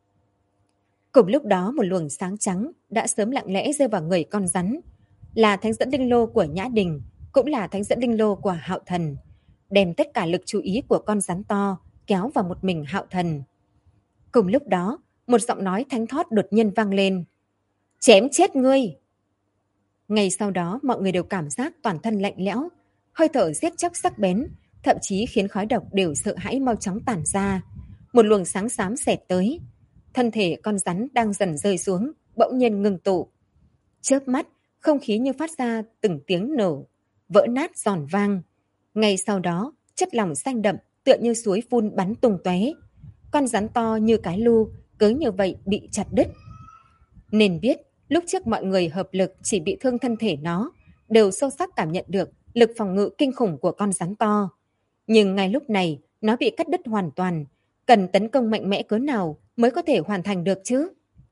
Cùng lúc đó một luồng sáng trắng đã sớm lặng lẽ rơi vào người con rắn, là thánh dẫn linh lô của Nhã Đình, cũng là thánh dẫn linh lô của Hạo Thần, đem tất cả lực chú ý của con rắn to kéo vào một mình Hạo Thần. Cùng lúc đó, một giọng nói thánh thót đột nhiên vang lên: "Chém chết ngươi!" Ngay sau đó, mọi người đều cảm giác toàn thân lạnh lẽo, hơi thở giết chóc sắc bén, thậm chí khiến khói độc đều sợ hãi mau chóng tản ra. Một luồng sáng xám xẹt tới, thân thể con rắn đang dần rơi xuống, bỗng nhiên ngừng tụ. Chớp mắt, không khí như phát ra từng tiếng nổ, vỡ nát giòn vang. Ngay sau đó, chất lỏng xanh đậm tựa như suối phun bắn tung tóe. Con rắn to như cái lu, cứ như vậy bị chặt đứt. Nên biết, lúc trước mọi người hợp lực chỉ bị thương thân thể nó, đều sâu sắc cảm nhận được lực phòng ngự kinh khủng của con rắn to. Nhưng ngay lúc này, nó bị cắt đứt hoàn toàn, cần tấn công mạnh mẽ cỡ nào mới có thể hoàn thành được chứ?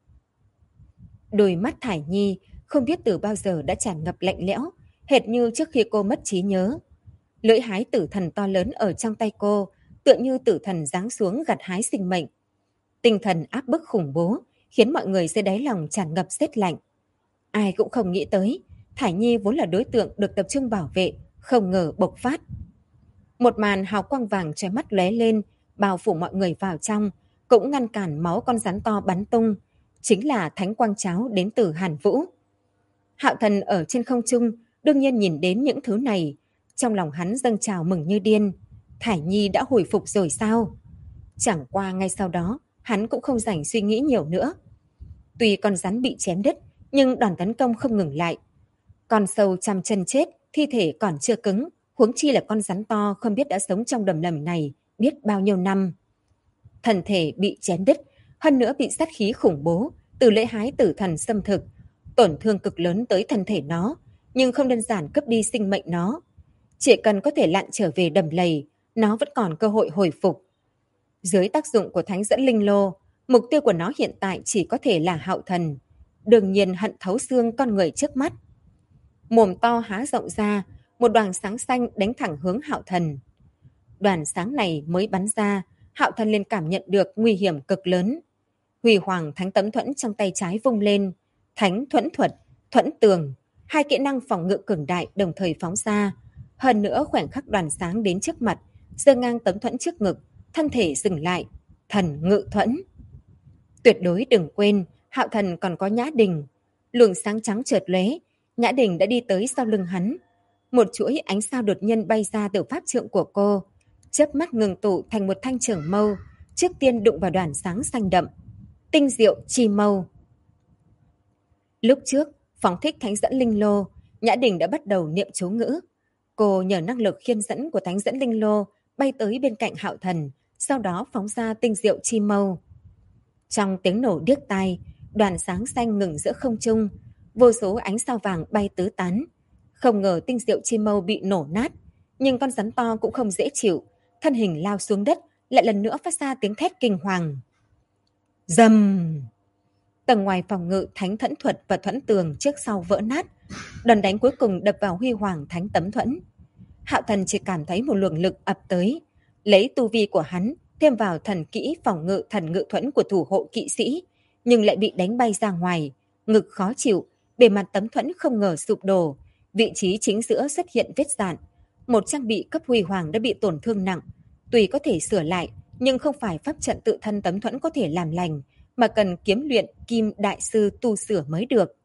Đôi mắt Thải Nhi không biết từ bao giờ đã tràn ngập lạnh lẽo, hệt như trước khi cô mất trí nhớ. Lưỡi hái tử thần to lớn ở trong tay cô, tựa như tử thần giáng xuống gặt hái sinh mệnh. Tinh thần áp bức khủng bố, khiến mọi người dưới đáy lòng tràn ngập rét lạnh. Ai cũng không nghĩ tới, Thải Nhi vốn là đối tượng được tập trung bảo vệ, không ngờ bộc phát. Một màn hào quang vàng chói mắt lóe lên, bao phủ mọi người vào trong, cũng ngăn cản máu con rắn to bắn tung. Chính là thánh quang cháo đến từ Hàn Vũ. Hạo Thần ở trên không trung đương nhiên nhìn đến những thứ này, trong lòng hắn dâng trào mừng như điên. Thải Nhi đã hồi phục rồi sao? Chẳng qua ngay sau đó, hắn cũng không rảnh suy nghĩ nhiều nữa. Tuy con rắn bị chém đứt, nhưng đòn tấn công không ngừng lại. Con sâu trăm chân chết, thi thể còn chưa cứng, huống chi là con rắn to không biết đã sống trong đầm lầy này biết bao nhiêu năm. Thân thể bị chém đứt, hơn nữa bị sát khí khủng bố từ lưỡi hái tử thần xâm thực, tổn thương cực lớn tới thân thể nó, nhưng không đơn giản cướp đi sinh mệnh nó. Chỉ cần có thể lặn trở về đầm lầy, nó vẫn còn cơ hội hồi phục. Dưới tác dụng của thánh dẫn linh lô, mục tiêu của nó hiện tại chỉ có thể là Hạo Thần, đương nhiên hận thấu xương con người trước mắt. Mồm to há rộng ra, một đoàn sáng xanh đánh thẳng hướng Hạo Thần. Đoàn sáng này mới bắn ra, Hạo Thần liền cảm nhận được nguy hiểm cực lớn. Huy Hoàng Thánh Tấm Thuẫn trong tay trái vung lên, Thánh Thuẫn Thuật, Thuẫn Tường, hai kỹ năng phòng ngự cường đại đồng thời phóng ra. Hơn nữa khoảnh khắc đoàn sáng đến trước mặt, giơ ngang tấm thuẫn trước ngực, thân thể dừng lại, thần ngự thuẫn. Tuyệt đối đừng quên, Hạo Thần còn có Nhã Đình. Luồng sáng trắng chợt lóe, Nhã Đình đã đi tới sau lưng hắn. Một chuỗi ánh sao đột nhiên bay ra từ pháp trượng của cô, chớp mắt ngừng tụ thành một thanh trường mâu, trước tiên đụng vào đoàn sáng xanh đậm. Tinh diệu chi mâu. Lúc trước, phóng thích thánh dẫn linh lô, Nhã Đình đã bắt đầu niệm chú ngữ. Cô nhờ năng lực khiên dẫn của thánh dẫn linh lô bay tới bên cạnh Hạo Thần, sau đó phóng ra tinh diệu chi mâu. Trong tiếng nổ điếc tai, đoàn sáng xanh ngừng giữa không trung, vô số ánh sao vàng bay tứ tán. Không ngờ tinh diệu chi mâu bị nổ nát, nhưng con rắn to cũng không dễ chịu, thân hình lao xuống đất, lại lần nữa phát ra tiếng thét kinh hoàng. Rầm! Tầng ngoài phòng ngự thánh thuẫn thuật và thuẫn tường trước sau vỡ nát, đòn đánh cuối cùng đập vào Huy Hoàng Thánh Tấm Thuẫn. Hạo Thần chỉ cảm thấy một luồng lực ập tới, lấy tu vi của hắn thêm vào thần kỹ phòng ngự thần ngự thuẫn của thủ hộ kỵ sĩ, nhưng lại bị đánh bay ra ngoài, ngực khó chịu, bề mặt tấm thuẫn không ngờ sụp đổ, vị trí chính giữa xuất hiện vết dạn. Một trang bị cấp Huy Hoàng đã bị tổn thương nặng, tuy có thể sửa lại, nhưng không phải pháp trận tự thân tấm thuẫn có thể làm lành, mà cần kiếm luyện kim đại sư tu sửa mới được.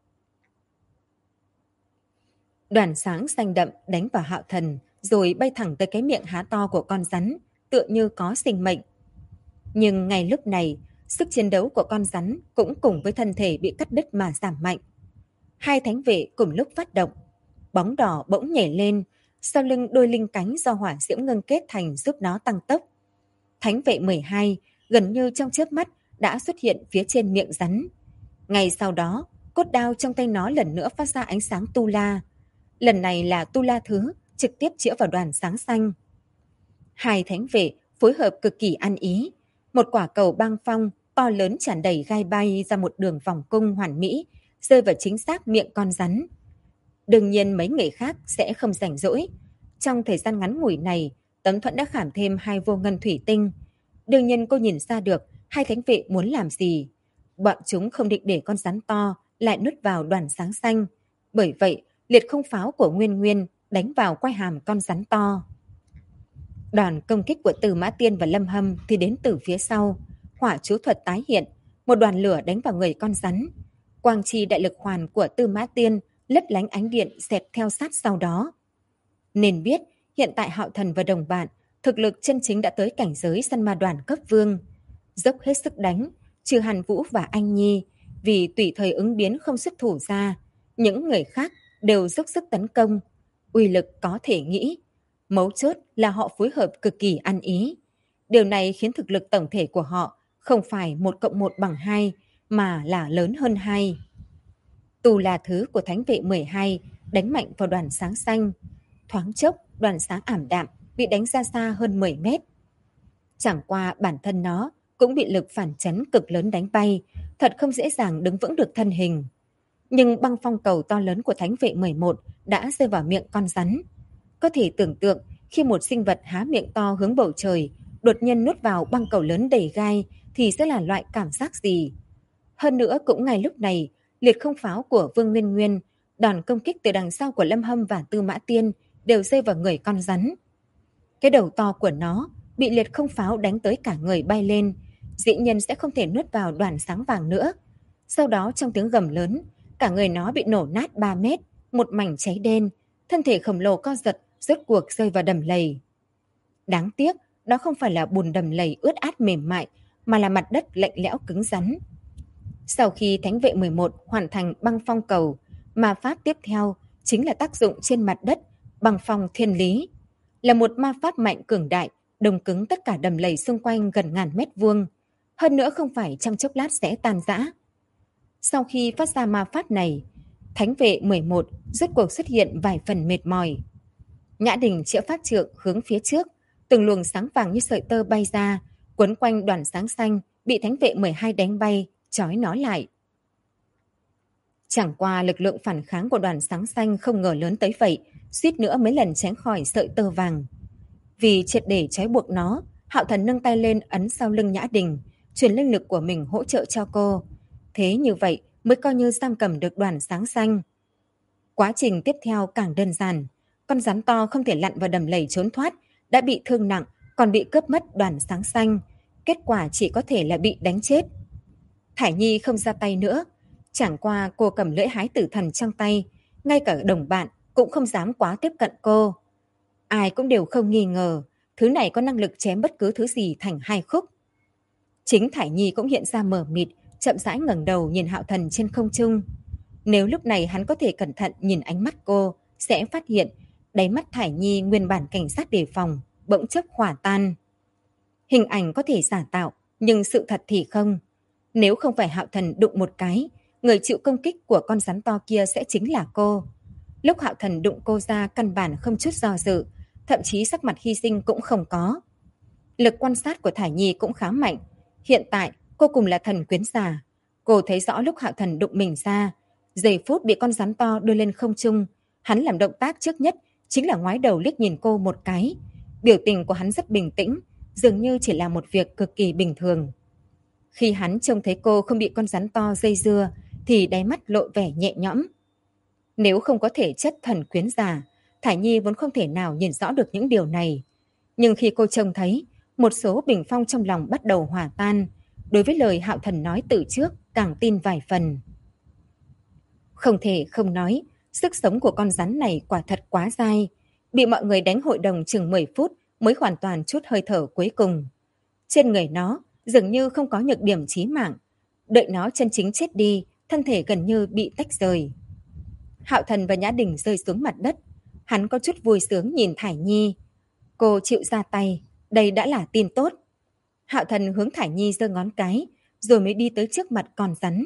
Đoàn sáng xanh đậm đánh vào Hạo Thần, rồi bay thẳng tới cái miệng há to của con rắn, tựa như có sinh mệnh. Nhưng ngay lúc này, Sức chiến đấu của con rắn cũng cùng với thân thể bị cắt đứt mà giảm mạnh. Hai thánh vệ cùng lúc phát động. Bóng đỏ bỗng nhảy lên, sau lưng đôi linh cánh do hỏa diễm ngưng kết thành giúp nó tăng tốc. Thánh vệ 12 gần như trong chớp mắt đã xuất hiện phía trên miệng rắn. Ngay sau đó, cốt đao trong tay nó lần nữa phát ra ánh sáng tu la. Lần này là tu la thứ, trực tiếp chĩa vào đoàn sáng xanh. Hai thánh vệ phối hợp cực kỳ ăn ý. Một quả cầu băng phong to lớn tràn đầy gai bay ra một đường vòng cung hoàn mỹ, rơi vào chính xác miệng con rắn. Đương nhiên mấy người khác sẽ không rảnh rỗi. Trong thời gian ngắn ngủi này, Tấm Thuẫn đã khảm thêm 2 vô ngân thủy tinh. Đương nhiên cô nhìn ra được hai thánh vệ muốn làm gì. Bọn chúng không định để con rắn to lại nuốt vào đoàn sáng xanh. Bởi vậy, liệt không pháo của Nguyên Nguyên đánh vào quai hàm con rắn to. Đoàn công kích của Từ Mã Tiên và Lâm Hâm thì đến từ phía sau. Hỏa chú thuật tái hiện, một đoàn lửa đánh vào người con rắn. Quang chi đại lực hoàn của Tư Mã Tiên lấp lánh ánh điện xẹt theo sát sau đó. Nên biết, hiện tại Hạo Thần và đồng bạn, thực lực chân chính đã tới cảnh giới săn ma đoàn cấp vương. Dốc hết sức đánh, trừ Hàn Vũ và Anh Nhi, vì tùy thời ứng biến không xuất thủ ra. Những người khác đều dốc sức tấn công. Uy lực có thể nghĩ. Mấu chốt là họ phối hợp cực kỳ ăn ý. Điều này khiến thực lực tổng thể của họ không phải 1+1=2, mà là lớn hơn 2. Tù là thứ của thánh vệ 12 đánh mạnh vào đoàn sáng xanh. Thoáng chốc, đoàn sáng ảm đạm bị đánh ra xa hơn 10 mét. Chẳng qua bản thân nó cũng bị lực phản chấn cực lớn đánh bay, thật không dễ dàng đứng vững được thân hình. Nhưng băng phong cầu to lớn của thánh vệ 11 đã rơi vào miệng con rắn. Có thể tưởng tượng khi một sinh vật há miệng to hướng bầu trời, đột nhiên nuốt vào băng cầu lớn đầy gai thì sẽ là loại cảm giác gì. Hơn nữa cũng ngay lúc này, liệt không pháo của Vương Nguyên Nguyên, đòn công kích từ đằng sau của Lâm Hâm và Tư Mã Tiên đều rơi vào người con rắn. Cái đầu to của nó bị liệt không pháo đánh tới cả người bay lên, dĩ nhiên sẽ không thể nuốt vào đoàn sáng vàng nữa. Sau đó trong tiếng gầm lớn, cả người nó bị nổ nát 3 mét, một mảnh cháy đen, thân thể khổng lồ co giật, rốt cuộc rơi vào đầm lầy. Đáng tiếc, đó không phải là bùn đầm lầy ướt át mềm mại, mà là mặt đất lạnh lẽo cứng rắn. Sau khi thánh vệ 11 hoàn thành băng phong cầu, ma pháp tiếp theo chính là tác dụng trên mặt đất, băng phong thiên lý. Là một ma pháp mạnh cường đại, đồng cứng tất cả đầm lầy xung quanh gần ngàn mét vuông. Hơn nữa không phải trong chốc lát sẽ tan rã. Sau khi phát ra ma pháp này, thánh vệ 11 rốt cuộc xuất hiện vài phần mệt mỏi. Nhã Đình chĩa pháp trượng hướng phía trước, từng luồng sáng vàng như sợi tơ bay ra, quấn quanh đoàn sáng xanh bị thánh vệ 12 đánh bay, trói nó lại. Chẳng qua lực lượng phản kháng của đoàn sáng xanh không ngờ lớn tới vậy, suýt nữa mấy lần tránh khỏi sợi tơ vàng. Vì triệt để trói buộc nó, Hạo Thần nâng tay lên ấn sau lưng Nhã Đình, truyền linh lực của mình hỗ trợ cho cô. Thế như vậy mới coi như giam cầm được đoàn sáng xanh. Quá trình tiếp theo càng đơn giản. Con rắn to không thể lặn vào đầm lầy trốn thoát, đã bị thương nặng, còn bị cướp mất đoàn sáng xanh. Kết quả chỉ có thể là bị đánh chết. Thải Nhi không ra tay nữa. Chẳng qua cô cầm lưỡi hái tử thần trong tay, ngay cả đồng bạn cũng không dám quá tiếp cận cô. Ai cũng đều không nghi ngờ, thứ này có năng lực chém bất cứ thứ gì thành 2 khúc. Chính Thải Nhi cũng hiện ra mờ mịt, chậm rãi ngẩng đầu nhìn Hạo Thần trên không trung. Nếu lúc này hắn có thể cẩn thận nhìn ánh mắt cô, sẽ phát hiện đáy mắt Thải Nhi nguyên bản cảnh sát đề phòng, bỗng chốc hỏa tan. Hình ảnh có thể giả tạo, nhưng sự thật thì không. Nếu không phải Hạo Thần đụng một cái, người chịu công kích của con rắn to kia sẽ chính là cô. Lúc Hạo Thần đụng cô ra căn bản không chút do dự, thậm chí sắc mặt hy sinh cũng không có. Lực quan sát của Thải Nhi cũng khá mạnh. Hiện tại cô cùng là thần quyến giả. Cô thấy rõ lúc Hạo Thần đụng mình ra, giây phút bị con rắn to đưa lên không trung, hắn làm động tác trước nhất chính là ngoái đầu liếc nhìn cô một cái. Biểu tình của hắn rất bình tĩnh, dường như chỉ là một việc cực kỳ bình thường. Khi hắn trông thấy cô không bị con rắn to dây dưa, thì đáy mắt lộ vẻ nhẹ nhõm. Nếu không có thể chất thần quyến giả, Thải Nhi vốn không thể nào nhìn rõ được những điều này. Nhưng khi cô trông thấy, một số bình phong trong lòng bắt đầu hòa tan, đối với lời Hạo Thần nói từ trước càng tin vài phần. Không thể không nói, sức sống của con rắn này quả thật quá dai, bị mọi người đánh hội đồng chừng 10 phút mới hoàn toàn chút hơi thở cuối cùng. Trên người nó dường như không có nhược điểm chí mạng. Đợi nó chân chính chết đi, thân thể gần như bị tách rời. Hạo Thần và Nhã Đình rơi xuống mặt đất. Hắn có chút vui sướng nhìn Thải Nhi. Cô chịu ra tay, đây đã là tin tốt. Hạo Thần hướng Thải Nhi giơ ngón cái, rồi mới đi tới trước mặt con rắn.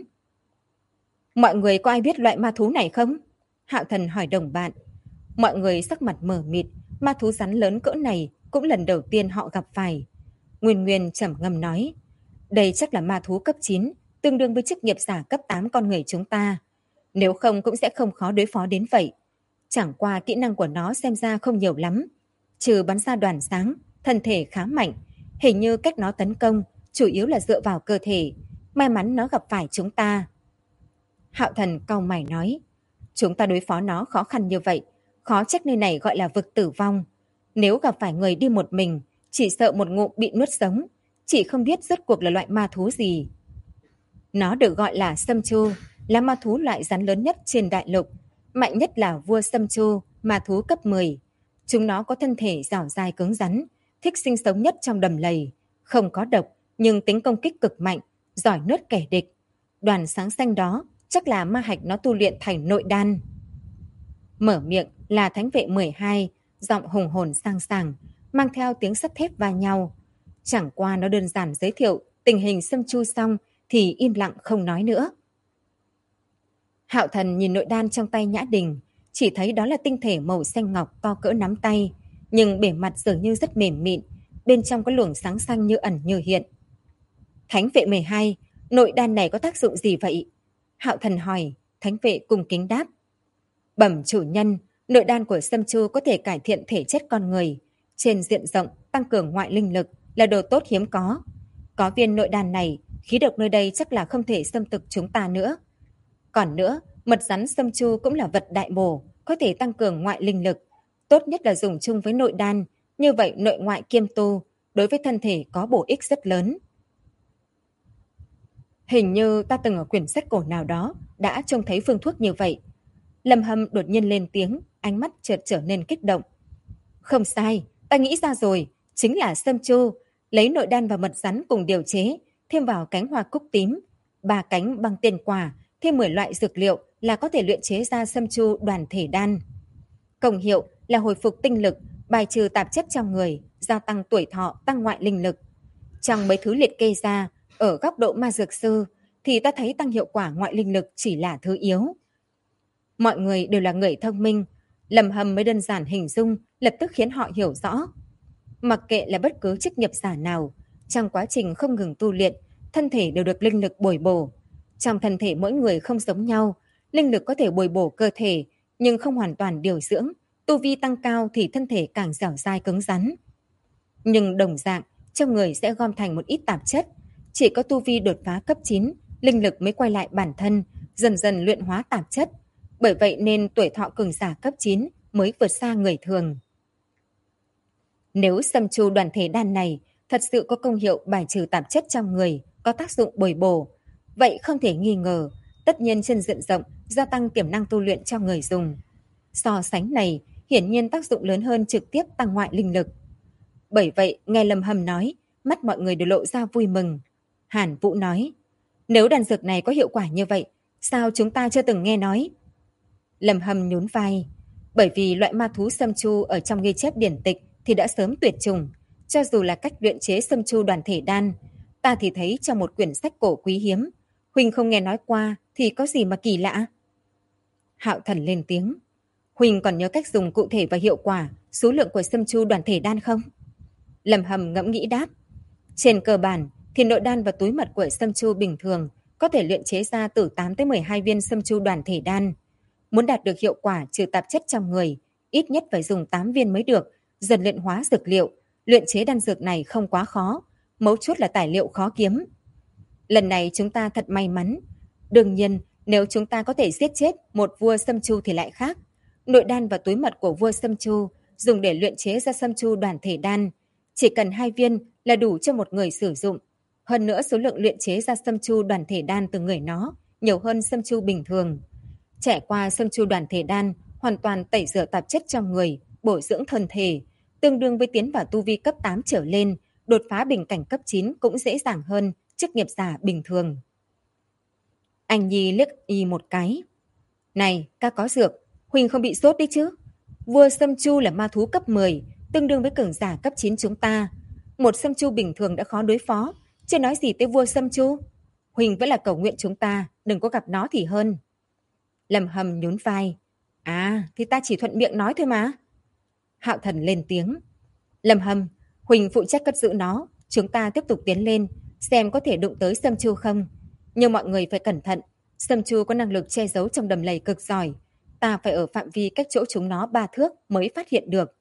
Mọi người có ai biết loại ma thú này không? Hạo Thần hỏi đồng bạn. Mọi người sắc mặt mờ mịt, ma thú rắn lớn cỡ này cũng lần đầu tiên họ gặp phải. Nguyên Nguyên trầm ngâm nói, đây chắc là ma thú cấp 9, tương đương với chức nghiệp giả cấp 8 con người chúng ta. Nếu không cũng sẽ không khó đối phó đến vậy. Chẳng qua kỹ năng của nó xem ra không nhiều lắm. Trừ bắn ra đoàn sáng, thân thể khá mạnh. Hình như cách nó tấn công chủ yếu là dựa vào cơ thể. May mắn nó gặp phải chúng ta. Hạo Thần cau mày nói, chúng ta đối phó nó khó khăn như vậy, khó trách nơi này gọi là vực tử vong. Nếu gặp phải người đi một mình, chỉ sợ một ngụm bị nuốt sống, chỉ không biết rốt cuộc là loại ma thú gì. Nó được gọi là Sâm Chu, là ma thú loại rắn lớn nhất trên đại lục. Mạnh nhất là vua Sâm Chu, ma thú cấp 10. Chúng nó có thân thể dẻo dai cứng rắn, thích sinh sống nhất trong đầm lầy. Không có độc, nhưng tính công kích cực mạnh, giỏi nuốt kẻ địch. Đoàn sáng xanh đó chắc là ma hạch nó tu luyện thành nội đan. Mở miệng là thánh vệ 12, giọng hùng hồn sang sảng, mang theo tiếng sắt thép va nhau. Chẳng qua nó đơn giản giới thiệu tình hình Sâm Chu xong thì im lặng không nói nữa. Hạo Thần nhìn nội đan trong tay Nhã Đình, chỉ thấy đó là tinh thể màu xanh ngọc to cỡ nắm tay, nhưng bề mặt dường như rất mềm mịn, bên trong có luồng sáng xanh như ẩn như hiện. Thánh vệ 12, nội đan này có tác dụng gì vậy? Hạo Thần hỏi, thánh vệ cung kính đáp. Bẩm chủ nhân, nội đan của Sâm Chu có thể cải thiện thể chất con người, trên diện rộng tăng cường ngoại linh lực, là đồ tốt hiếm có. Có viên nội đan này, khí độc nơi đây chắc là không thể xâm thực chúng ta nữa. Còn nữa, mật rắn Sâm Chu cũng là vật đại bổ, có thể tăng cường ngoại linh lực. Tốt nhất là dùng chung với nội đan, như vậy nội ngoại kiêm tu, đối với thân thể có bổ ích rất lớn. Hình như ta từng ở quyển sách cổ nào đó đã trông thấy phương thuốc như vậy. Lâm Hâm đột nhiên lên tiếng, ánh mắt chợt trở nên kích động. Không sai, ta nghĩ ra rồi, chính là Sâm Chu, lấy nội đan và mật rắn cùng điều chế, thêm vào cánh hoa cúc tím, 3 cánh băng tiên quả, thêm 10 loại dược liệu là có thể luyện chế ra Sâm Chu đoàn thể đan. Công hiệu là hồi phục tinh lực, bài trừ tạp chất trong người, gia tăng tuổi thọ, tăng ngoại linh lực. Trong mấy thứ liệt kê ra, ở góc độ ma dược sư, thì ta thấy tăng hiệu quả ngoại linh lực chỉ là thứ yếu. Mọi người đều là người thông minh, Lâm Hâm mới đơn giản hình dung, lập tức khiến họ hiểu rõ. Mặc kệ là bất cứ chức nghiệp giả nào, trong quá trình không ngừng tu luyện, thân thể đều được linh lực bồi bổ. Trong thân thể mỗi người không giống nhau, linh lực có thể bồi bổ cơ thể, nhưng không hoàn toàn điều dưỡng. Tu vi tăng cao thì thân thể càng dẻo dai cứng rắn. Nhưng đồng dạng, trong người sẽ gom thành một ít tạp chất. Chỉ có tu vi đột phá cấp 9, linh lực mới quay lại bản thân, dần dần luyện hóa tạp chất. Bởi vậy nên tuổi thọ cường giả cấp 9 mới vượt xa người thường. Nếu Sâm Chu đoàn thể đan này thật sự có công hiệu bài trừ tạp chất trong người, có tác dụng bồi bổ, vậy không thể nghi ngờ, tất nhiên trên diện rộng gia tăng tiềm năng tu luyện cho người dùng. So sánh này, hiển nhiên tác dụng lớn hơn trực tiếp tăng ngoại linh lực. Bởi vậy, nghe Lâm Hâm nói, mắt mọi người đều lộ ra vui mừng. Hàn Vũ nói, nếu đan dược này có hiệu quả như vậy, sao chúng ta chưa từng nghe nói? Lâm Hâm nhún vai, bởi vì loại ma thú Sâm Chu ở trong ghi chép điển tịch thì đã sớm tuyệt chủng. Cho dù là cách luyện chế Sâm Chu đoàn thể đan, ta thì thấy trong một quyển sách cổ quý hiếm. Huynh không nghe nói qua thì có gì mà kỳ lạ? Hạo Thần lên tiếng, Huynh còn nhớ cách dùng cụ thể và hiệu quả, số lượng của Sâm Chu đoàn thể đan không? Lâm Hâm ngẫm nghĩ đáp, trên cơ bản thì nội đan và túi mật của Sâm Chu bình thường có thể luyện chế ra từ 8 tới 12 viên Sâm Chu đoàn thể đan. Muốn đạt được hiệu quả trừ tạp chất trong người, ít nhất phải dùng 8 viên mới được, dần luyện hóa dược liệu. Luyện chế đan dược này không quá khó, mấu chốt là tài liệu khó kiếm. Lần này chúng ta thật may mắn. Đương nhiên, nếu chúng ta có thể giết chết một vua Sâm Chu thì lại khác. Nội đan và túi mật của vua Sâm Chu dùng để luyện chế ra Sâm Chu đoàn thể đan. Chỉ cần 2 viên là đủ cho một người sử dụng. Hơn nữa số lượng luyện chế ra Sâm Chu đoàn thể đan từ người nó nhiều hơn Sâm Chu bình thường. Trải qua Sâm Chu đoàn thể đan hoàn toàn tẩy rửa tạp chất trong người, bổ dưỡng thân thể, tương đương với tiến vào tu vi cấp 8 trở lên, đột phá bình cảnh cấp 9 cũng dễ dàng hơn chức nghiệp giả bình thường. Anh Nhi liếc y một cái. Này, ca có dược, Huỳnh không bị sốt đi chứ? Vua Sâm Chu là ma thú cấp 10, tương đương với cường giả cấp 9 chúng ta. Một Sâm Chu bình thường đã khó đối phó, chưa nói gì tới vua Sâm Chu. Huỳnh vẫn là cầu nguyện chúng ta, đừng có gặp nó thì hơn. Lâm Hâm nhún vai. À, thì ta chỉ thuận miệng nói thôi mà. Hạo Thần lên tiếng. Lâm Hâm, Huỳnh phụ trách cất giữ nó, chúng ta tiếp tục tiến lên, xem có thể đụng tới Sâm Chu không. Nhưng mọi người phải cẩn thận, Sâm Chu có năng lực che giấu trong đầm lầy cực giỏi. Ta phải ở phạm vi cách chỗ chúng nó 3 thước mới phát hiện được.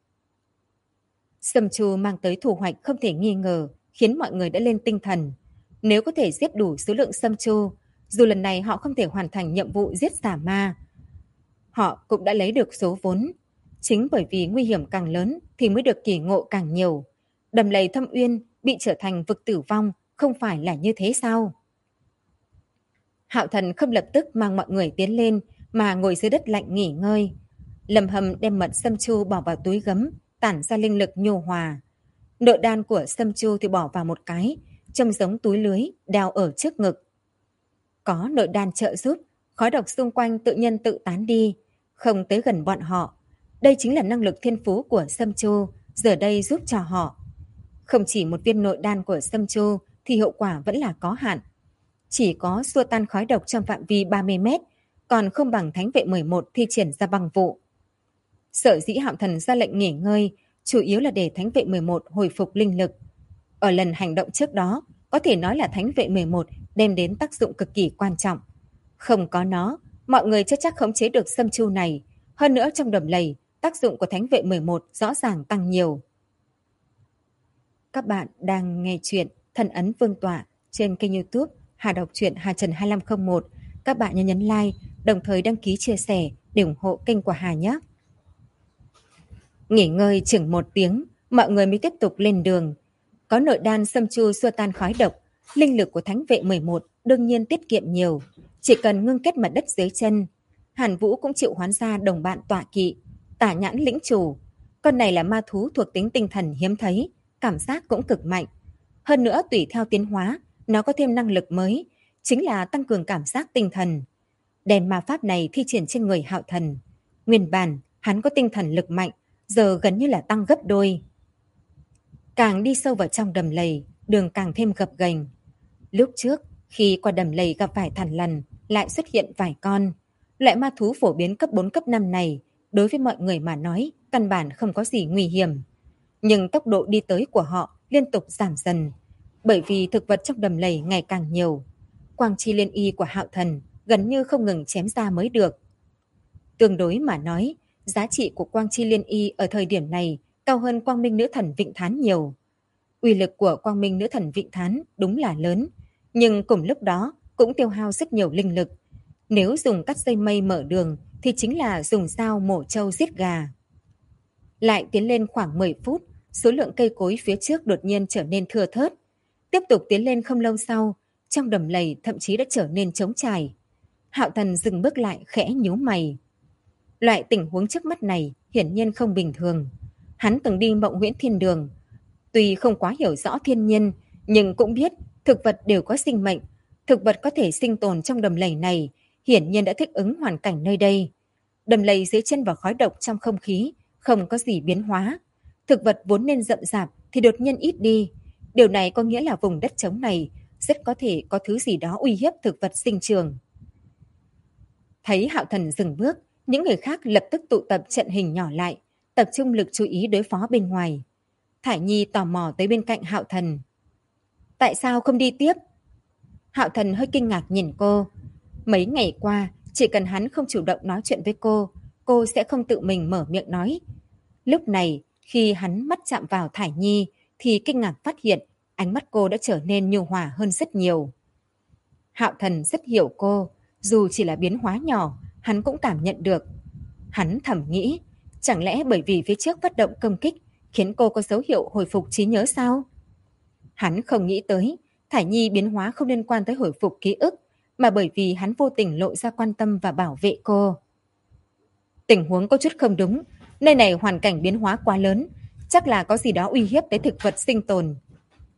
Sâm Chu mang tới thu hoạch không thể nghi ngờ, khiến mọi người đã lên tinh thần. Nếu có thể giết đủ số lượng Sâm Chu, dù lần này họ không thể hoàn thành nhiệm vụ giết xà ma, họ cũng đã lấy được số vốn. Chính bởi vì nguy hiểm càng lớn thì mới được kỳ ngộ càng nhiều. Đầm lầy Thâm Uyên bị trở thành vực tử vong, không phải là như thế sao? Hạo Thần không lập tức mang mọi người tiến lên mà ngồi dưới đất lạnh nghỉ ngơi. Lâm Hâm đem mật Sâm Chu bỏ vào túi gấm, tản ra linh lực nhu hòa. Nội đan của Sâm Chu thì bỏ vào một cái, trông giống túi lưới đeo ở trước ngực. Có nội đan trợ giúp, khói độc xung quanh tự nhiên tự tán đi, không tới gần bọn họ. Đây chính là năng lực thiên phú của Sâm Chu, giờ đây giúp cho họ. Không chỉ một viên nội đan của Sâm Chu thì hiệu quả vẫn là có hạn. Chỉ có xua tan khói độc trong phạm vi 30 mét, còn không bằng Thánh vệ 11 thi triển ra băng vụ. Sở dĩ Hạo Thần ra lệnh nghỉ ngơi, chủ yếu là để Thánh vệ 11 hồi phục linh lực. Ở lần hành động trước đó, có thể nói là Thánh vệ 11 đem đến tác dụng cực kỳ quan trọng. Không có nó, mọi người chưa chắc khống chế được Sâm Chu này. Hơn nữa trong đầm lầy, tác dụng của Thánh vệ 11 rõ ràng tăng nhiều. Các bạn đang nghe chuyện Thần ấn Vương tọa trên kênh YouTube Hà đọc truyện Hà Trần 2501. Các bạn nhớ nhấn like, đồng thời đăng ký chia sẻ để ủng hộ kênh của Hà nhé. Nghỉ ngơi chừng 1 tiếng, mọi người mới tiếp tục lên đường. Có nội đan Sâm Chu xua tan khói độc, linh lực của Thánh vệ 11 đương nhiên tiết kiệm nhiều. Chỉ cần ngưng kết mặt đất dưới chân. Hàn Vũ cũng chịu hoán ra đồng bạn tọa kỵ, Tả Nhãn lĩnh chủ. Con này là ma thú thuộc tính tinh thần hiếm thấy, cảm giác cũng cực mạnh. Hơn nữa tùy theo tiến hóa, nó có thêm năng lực mới, chính là tăng cường cảm giác tinh thần. Đèn ma pháp này thi triển trên người Hạo Thần. Nguyên bản, hắn có tinh thần lực mạnh, giờ gần như là tăng gấp đôi. Càng đi sâu vào trong đầm lầy, đường càng thêm gập ghềnh. Lúc trước, khi qua đầm lầy gặp phải thằn lằn, lại xuất hiện vài con. Loại ma thú phổ biến cấp 4 cấp 5 này, đối với mọi người mà nói, căn bản không có gì nguy hiểm. Nhưng tốc độ đi tới của họ liên tục giảm dần, bởi vì thực vật trong đầm lầy ngày càng nhiều. Quang chi liên y của Hạo Thần gần như không ngừng chém ra mới được. Tương đối mà nói, giá trị của quang chi liên y ở thời điểm này cao hơn quang minh nữ thần Vịnh Thán nhiều. Uy lực của quang minh nữ thần Vịnh Thán đúng là lớn, nhưng cùng lúc đó cũng tiêu hao rất nhiều linh lực. Nếu dùng cắt dây mây mở đường thì chính là dùng dao mổ trâu giết gà. Lại tiến lên khoảng 10 phút, số lượng cây cối phía trước đột nhiên trở nên thưa thớt. Tiếp tục tiến lên không lâu sau, trong đầm lầy thậm chí đã trở nên trống trải. Hạo Thần dừng bước lại khẽ nhíu mày. Loại tình huống trước mắt này hiển nhiên không bình thường. Hắn từng đi Mộng Huyễn Thiên Đường. Tuy không quá hiểu rõ thiên nhiên, nhưng cũng biết thực vật đều có sinh mệnh. Thực vật có thể sinh tồn trong đầm lầy này, hiển nhiên đã thích ứng hoàn cảnh nơi đây. Đầm lầy dưới chân và khói độc trong không khí, không có gì biến hóa. Thực vật vốn nên rậm rạp thì đột nhiên ít đi. Điều này có nghĩa là vùng đất trống này rất có thể có thứ gì đó uy hiếp thực vật sinh trường. Thấy Hạo Thần dừng bước, những người khác lập tức tụ tập trận hình nhỏ lại, tập trung lực chú ý đối phó bên ngoài. Thải Nhi tò mò tới bên cạnh Hạo Thần. Tại sao không đi tiếp? Hạo Thần hơi kinh ngạc nhìn cô. Mấy ngày qua, chỉ cần hắn không chủ động nói chuyện với cô sẽ không tự mình mở miệng nói. Lúc này, khi hắn mắt chạm vào Thải Nhi, thì kinh ngạc phát hiện ánh mắt cô đã trở nên nhu hòa hơn rất nhiều. Hạo Thần rất hiểu cô, dù chỉ là biến hóa nhỏ, hắn cũng cảm nhận được. Hắn thầm nghĩ, chẳng lẽ bởi vì phía trước phát động công kích khiến cô có dấu hiệu hồi phục trí nhớ sao? Hắn không nghĩ tới, Thải Nhi biến hóa không liên quan tới hồi phục ký ức, mà bởi vì hắn vô tình lộ ra quan tâm và bảo vệ cô. Tình huống có chút không đúng, nơi này hoàn cảnh biến hóa quá lớn, chắc là có gì đó uy hiếp tới thực vật sinh tồn.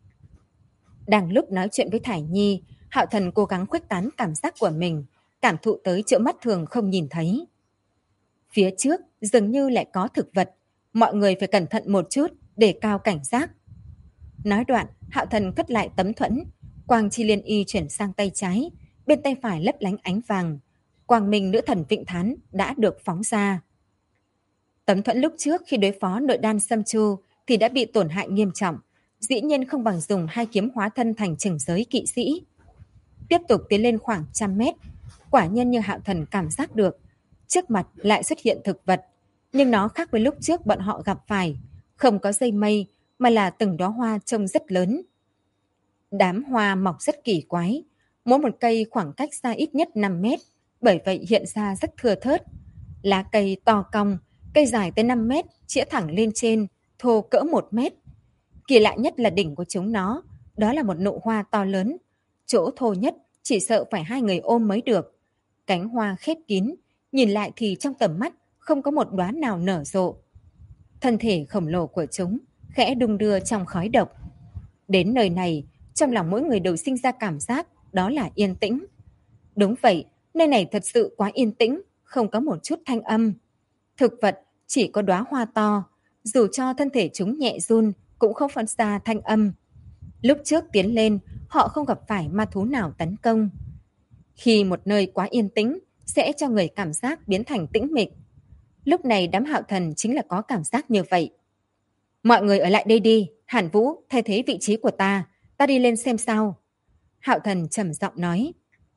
Đang lúc nói chuyện với Thải Nhi, Hạo Thần cố gắng khuếch tán cảm giác của mình, cảm thụ tới chỗ mắt thường không nhìn thấy. Phía trước dường như lại có thực vật, mọi người phải cẩn thận một chút để cao cảnh giác. Nói đoạn, Hạo Thần cất lại tấm thuẫn, quang chi liên y chuyển sang tay trái, bên tay phải lấp lánh ánh vàng. Quang minh nữ thần Vịnh Thán đã được phóng ra. Tấm thuẫn lúc trước khi đối phó nội đan Sâm Chu thì đã bị tổn hại nghiêm trọng, dĩ nhiên không bằng dùng hai kiếm hóa thân thành chừng giới kỵ sĩ. Tiếp tục tiến lên khoảng 100 mét, quả nhiên như Hạo Thần cảm giác được, trước mặt lại xuất hiện thực vật, nhưng nó khác với lúc trước bọn họ gặp phải, không có dây mây mà là từng đóa hoa trông rất lớn. Đám hoa mọc rất kỳ quái, mỗi một cây khoảng cách xa ít nhất 5 mét, bởi vậy hiện ra rất thưa thớt. Lá cây to cong, cây dài tới 5 mét, chĩa thẳng lên trên, thô cỡ 1 mét. Kỳ lạ nhất là đỉnh của chúng nó, đó là một nụ hoa to lớn, chỗ thô nhất chỉ sợ phải 2 người ôm mới được. Cánh hoa khép kín, nhìn lại thì trong tầm mắt không có một đóa nào nở rộ. Thân thể khổng lồ của chúng khẽ đung đưa trong khói độc. Đến nơi này, trong lòng mỗi người đều sinh ra cảm giác đó là yên tĩnh. Đúng vậy, nơi này thật sự quá yên tĩnh, không có một chút thanh âm. Thực vật chỉ có đóa hoa to, dù cho thân thể chúng nhẹ run cũng không phát ra thanh âm. Lúc trước tiến lên, họ không gặp phải ma thú nào tấn công. Khi một nơi quá yên tĩnh, sẽ cho người cảm giác biến thành tĩnh mịch. Lúc này đám Hạo Thần chính là có cảm giác như vậy. Mọi người ở lại đây đi, Hàn Vũ thay thế vị trí của ta đi lên xem sao. Hạo Thần trầm giọng nói.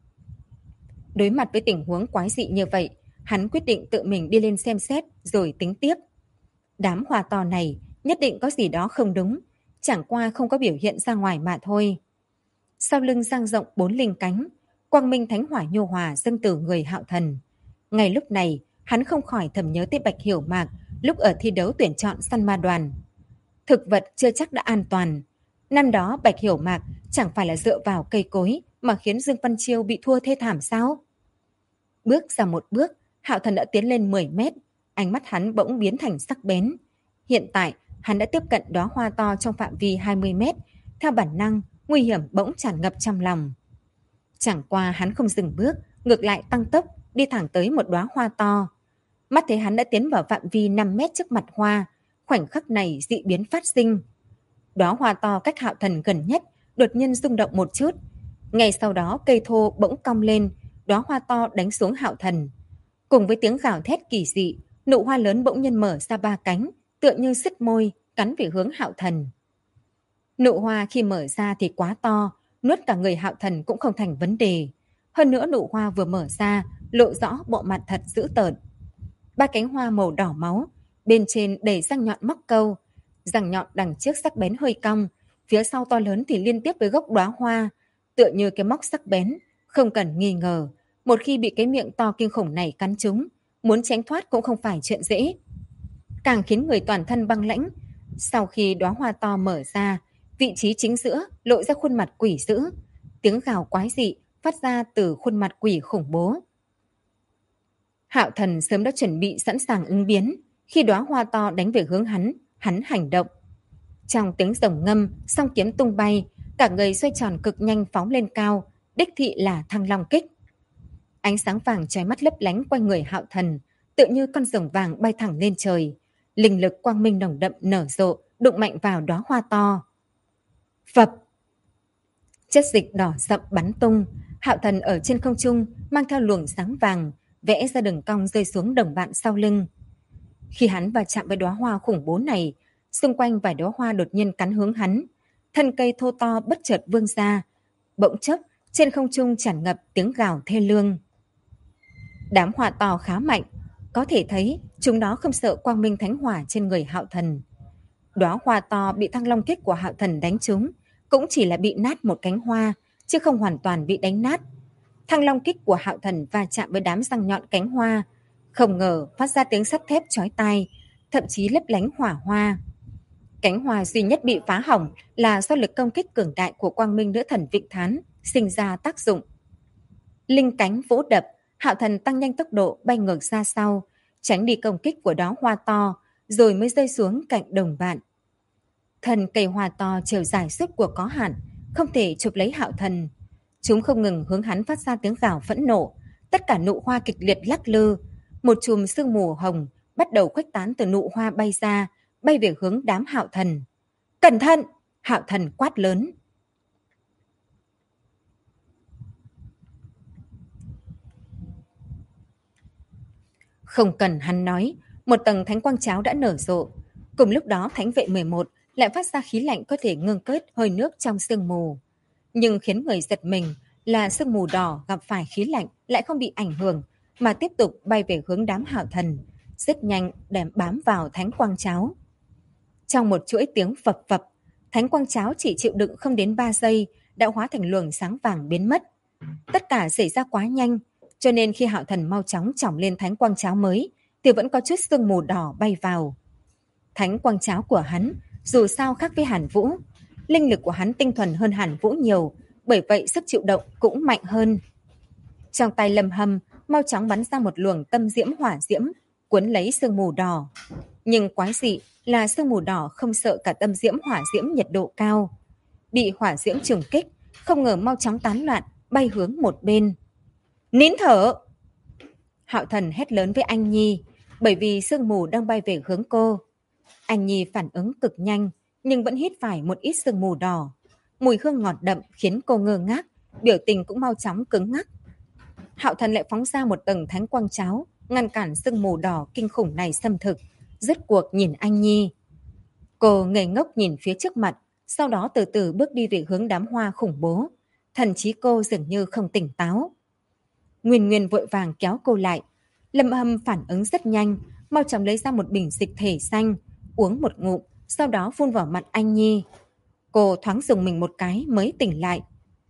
Đối mặt với tình huống quái dị như vậy, hắn quyết định tự mình đi lên xem xét rồi tính tiếp. Đám hoa to này nhất định có gì đó không đúng, chẳng qua không có biểu hiện ra ngoài mà thôi. Sau lưng dang rộng 4 linh cánh, quang minh thánh hỏa nhô hòa dâng từ người Hạo Thần. Ngay lúc này, hắn không khỏi thầm nhớ tới Bạch Hiểu Mạc lúc ở thi đấu tuyển chọn săn ma đoàn. Thực vật chưa chắc đã an toàn. Năm đó Bạch Hiểu Mạc chẳng phải là dựa vào cây cối mà khiến Dương Văn Chiêu bị thua thê thảm sao? Bước ra một bước, Hạo Thần đã tiến lên 10 mét, ánh mắt hắn bỗng biến thành sắc bén. Hiện tại, hắn đã tiếp cận đóa hoa to trong phạm vi 20 mét, theo bản năng, nguy hiểm bỗng tràn ngập trong lòng. Chẳng qua hắn không dừng bước, ngược lại tăng tốc, đi thẳng tới một đóa hoa to. Mắt thấy hắn đã tiến vào phạm vi 5 mét trước mặt hoa, khoảnh khắc này dị biến phát sinh. Đóa hoa to cách Hạo Thần gần nhất, đột nhiên rung động một chút. Ngay sau đó cây thô bỗng cong lên, đóa hoa to đánh xuống Hạo Thần. Cùng với tiếng gào thét kỳ dị, nụ hoa lớn bỗng nhiên mở ra 3 cánh, tựa như sứt môi, cắn về hướng Hạo Thần. Nụ hoa khi mở ra thì quá to, nuốt cả người Hạo Thần cũng không thành vấn đề. Hơn nữa nụ hoa vừa mở ra, lộ rõ bộ mặt thật dữ tợn. 3 cánh hoa màu đỏ máu, bên trên đầy răng nhọn móc câu, răng nhọn đằng trước sắc bén hơi cong, phía sau to lớn thì liên tiếp với gốc đóa hoa, tựa như cái móc sắc bén, không cần nghi ngờ. Một khi bị cái miệng to kinh khủng này cắn trúng, muốn tránh thoát cũng không phải chuyện dễ. Càng khiến người toàn thân băng lãnh, sau khi đóa hoa to mở ra, vị trí chính giữa lộ ra khuôn mặt quỷ dữ, tiếng gào quái dị phát ra từ khuôn mặt quỷ khủng bố. Hạo Thần sớm đã chuẩn bị sẵn sàng ứng biến, khi đóa hoa to đánh về hướng hắn hành động. Trong tiếng rồng ngâm, song kiếm tung bay, cả người xoay tròn cực nhanh phóng lên cao, đích thị là Thăng Long kích. Ánh sáng vàng chói mắt lấp lánh quanh người Hạo Thần, tựa như con rồng vàng bay thẳng lên trời. Linh lực quang minh nồng đậm nở rộ, đụng mạnh vào đóa hoa to. Phập! Chất dịch đỏ sậm bắn tung, Hạo Thần ở trên không trung mang theo luồng sáng vàng, vẽ ra đường cong rơi xuống đồng bạn sau lưng. Khi hắn va chạm với đóa hoa khủng bố này, xung quanh vài đóa hoa đột nhiên cắn hướng hắn, thân cây thô to bất chợt vươn ra, bỗng chốc trên không trung tràn ngập tiếng gào thê lương. Đám hoa to khá mạnh, có thể thấy chúng nó không sợ quang minh thánh hỏa trên người Hạo Thần. Đóa hoa to bị Thăng Long kích của Hạo Thần đánh trúng, cũng chỉ là bị nát một cánh hoa, chứ không hoàn toàn bị đánh nát. Thăng Long kích của Hạo Thần va chạm với đám răng nhọn cánh hoa, không ngờ phát ra tiếng sắt thép chói tai, thậm chí lấp lánh hỏa hoa. Cánh hoa duy nhất bị phá hỏng là do lực công kích cường đại của quang minh nữ thần Vịnh Thán sinh ra tác dụng. Linh cánh vỗ đập, Hạo Thần tăng nhanh tốc độ bay ngược ra sau, tránh đi công kích của đóa hoa to, rồi mới rơi xuống cạnh đồng bạn. Thân cây hoa to chiều dài suốt của có hạn, không thể chụp lấy Hạo Thần. Chúng không ngừng hướng hắn phát ra tiếng gào phẫn nộ, tất cả nụ hoa kịch liệt lắc lư, một chùm sương mù hồng bắt đầu khuếch tán từ nụ hoa bay ra, bay về hướng đám Hạo Thần. Cẩn thận! Hạo Thần quát lớn. Không cần hắn nói, một tầng thánh quang cháo đã nở rộ. Cùng lúc đó thánh vệ 11 lại phát ra khí lạnh có thể ngưng kết hơi nước trong sương mù. Nhưng khiến người giật mình là sương mù đỏ gặp phải khí lạnh lại không bị ảnh hưởng, mà tiếp tục bay về hướng đám Hạo Thần, rất nhanh để bám vào thánh quang cháo. Trong một chuỗi tiếng phập phập, thánh quang cháo chỉ chịu đựng không đến 3 giây đã hóa thành luồng sáng vàng biến mất. Tất cả xảy ra quá nhanh, cho nên khi Hạo Thần mau chóng chỏng lên thánh quang cháo mới thì vẫn có chút sương mù đỏ bay vào. Thánh quang cháo của hắn dù sao khác với Hàn Vũ, linh lực của hắn tinh thuần hơn Hàn Vũ nhiều, bởi vậy sức chịu động cũng mạnh hơn. Trong tay Lâm Hâm mau chóng bắn ra một luồng tâm diễm hỏa diễm, cuốn lấy sương mù đỏ. Nhưng quái dị là sương mù đỏ không sợ cả tâm diễm hỏa diễm nhiệt độ cao. Bị hỏa diễm trùng kích, không ngờ mau chóng tán loạn, bay hướng một bên. Nín thở! Hạo Thần hét lớn với anh Nhi, bởi vì sương mù đang bay về hướng cô. Anh Nhi phản ứng cực nhanh, nhưng vẫn hít phải một ít sương mù đỏ. Mùi hương ngọt đậm khiến cô ngơ ngác, biểu tình cũng mau chóng cứng ngắc. Hạo Thần lại phóng ra một tầng thánh quang cháo, ngăn cản sương mù đỏ kinh khủng này xâm thực, rứt cuộc nhìn anh Nhi. Cô ngây ngốc nhìn phía trước mặt, sau đó từ từ bước đi về hướng đám hoa khủng bố. Thần trí cô dường như không tỉnh táo. Nguyên Nguyên vội vàng kéo cô lại. Lâm Hâm phản ứng rất nhanh, mau chóng lấy ra một bình dịch thể xanh, uống một ngụm, sau đó phun vào mặt anh Nhi. Cô thoáng dùng mình một cái mới tỉnh lại.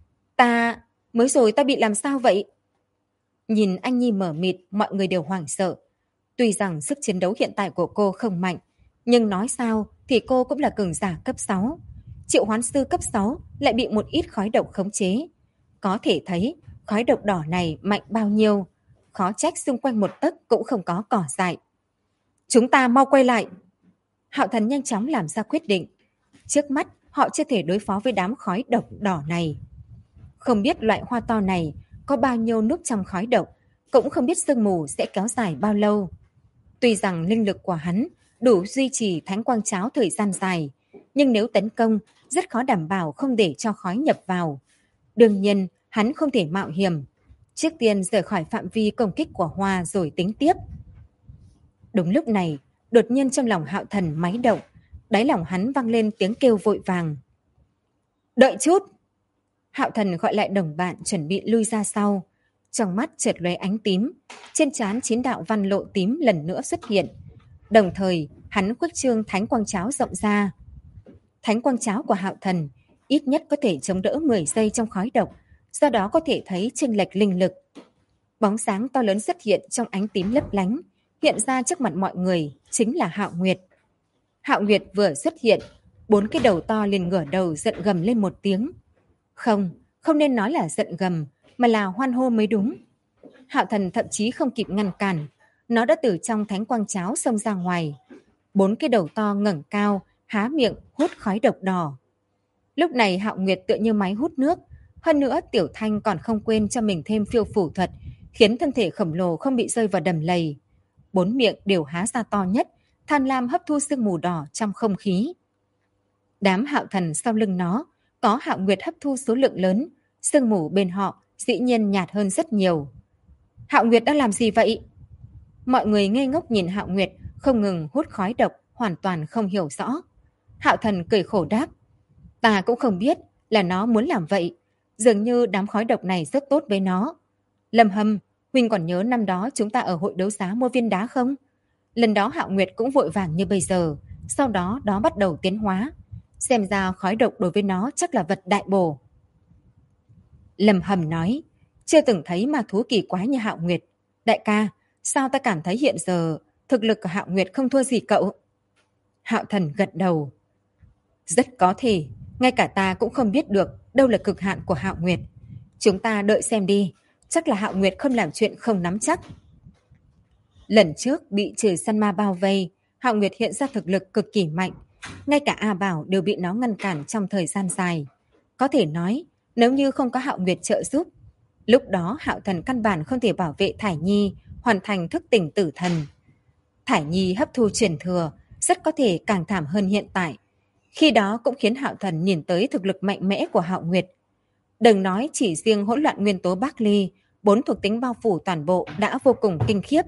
Mới rồi ta bị làm sao vậy? Nhìn anh Nhi mở mịt, mọi người đều hoảng sợ. Tuy rằng sức chiến đấu hiện tại của cô không mạnh, nhưng nói sao thì cô cũng là cường giả cấp 6. Triệu hoán sư cấp 6 lại bị một ít khói độc khống chế. Có thể thấy khói độc đỏ này mạnh bao nhiêu. Khó trách xung quanh một tấc cũng không có cỏ dại. Chúng ta mau quay lại. Hạo Thần nhanh chóng làm ra quyết định. Trước mắt họ chưa thể đối phó với đám khói độc đỏ này. Không biết loại hoa to này có bao nhiêu núp trong khói độc, cũng không biết sương mù sẽ kéo dài bao lâu. Tuy rằng linh lực của hắn đủ duy trì thánh quang cháo thời gian dài, nhưng nếu tấn công rất khó đảm bảo không để cho khói nhập vào. Đương nhiên hắn không thể mạo hiểm. Trước tiên rời khỏi phạm vi công kích của hoa rồi tính tiếp. Đúng lúc này, đột nhiên trong lòng Hạo Thần máy động, đáy lòng hắn vang lên tiếng kêu vội vàng. Đợi chút! Hạo Thần gọi lại đồng bạn chuẩn bị lui ra sau. Trong mắt chợt lóe ánh tím, trên trán 9 đạo văn lộ tím lần nữa xuất hiện. Đồng thời, hắn khuếch trương thánh quang cháo rộng ra. Thánh quang cháo của Hạo Thần ít nhất có thể chống đỡ 10 giây trong khói độc, do đó có thể thấy chênh lệch linh lực. Bóng sáng to lớn xuất hiện trong ánh tím lấp lánh, hiện ra trước mặt mọi người chính là Hạo Nguyệt. Hạo Nguyệt vừa xuất hiện, 4 cái đầu to liền ngửa đầu giận gầm lên một tiếng. Không nên nói là giận gầm, mà là hoan hô mới đúng. Hạo Thần thậm chí không kịp ngăn cản, nó đã từ trong thánh quang cháo xông ra ngoài. 4 cái đầu to ngẩng cao, há miệng hút khói độc đỏ. Lúc này Hạo Nguyệt tựa như máy hút nước, hơn nữa Tiểu Thanh còn không quên cho mình thêm phiêu phủ thuật, khiến thân thể khổng lồ không bị rơi vào đầm lầy. 4 miệng đều há ra to nhất, tham lam hấp thu sương mù đỏ trong không khí. Đám Hạo Thần sau lưng nó có Hạo Nguyệt hấp thu số lượng lớn, sương mù bên họ dĩ nhiên nhạt hơn rất nhiều. Hạo Nguyệt đang làm gì vậy? Mọi người ngây ngốc nhìn Hạo Nguyệt không ngừng hút khói độc, hoàn toàn không hiểu rõ. Hạo Thần cười khổ đáp. Ta cũng không biết là nó muốn làm vậy. Dường như đám khói độc này rất tốt với nó. Lâm Hâm, huynh còn nhớ năm đó chúng ta ở hội đấu giá mua viên đá không? Lần đó Hạo Nguyệt cũng vội vàng như bây giờ, sau đó nó bắt đầu tiến hóa. Xem ra khói độc đối với nó chắc là vật đại bổ. Lâm Hâm nói, chưa từng thấy ma thú kỳ quái như Hạo Nguyệt. Đại ca, sao ta cảm thấy hiện giờ thực lực của Hạo Nguyệt không thua gì cậu? Hạo Thần gật đầu. Rất có thể, ngay cả ta cũng không biết được đâu là cực hạn của Hạo Nguyệt. Chúng ta đợi xem đi, chắc là Hạo Nguyệt không làm chuyện không nắm chắc. Lần trước bị trừ săn ma bao vây, Hạo Nguyệt hiện ra thực lực cực kỳ mạnh. Ngay cả A Bảo đều bị nó ngăn cản trong thời gian dài. Có thể nói, nếu như không có Hạo Nguyệt trợ giúp, lúc đó Hạo Thần căn bản không thể bảo vệ Thải Nhi hoàn thành thức tỉnh tử thần. Thải Nhi hấp thu truyền thừa, rất có thể càng thảm hơn hiện tại. Khi đó cũng khiến Hạo Thần nhìn tới thực lực mạnh mẽ của Hạo Nguyệt. Đừng nói chỉ riêng hỗn loạn nguyên tố Bắc Ly, 4 thuộc tính bao phủ toàn bộ đã vô cùng kinh khiếp.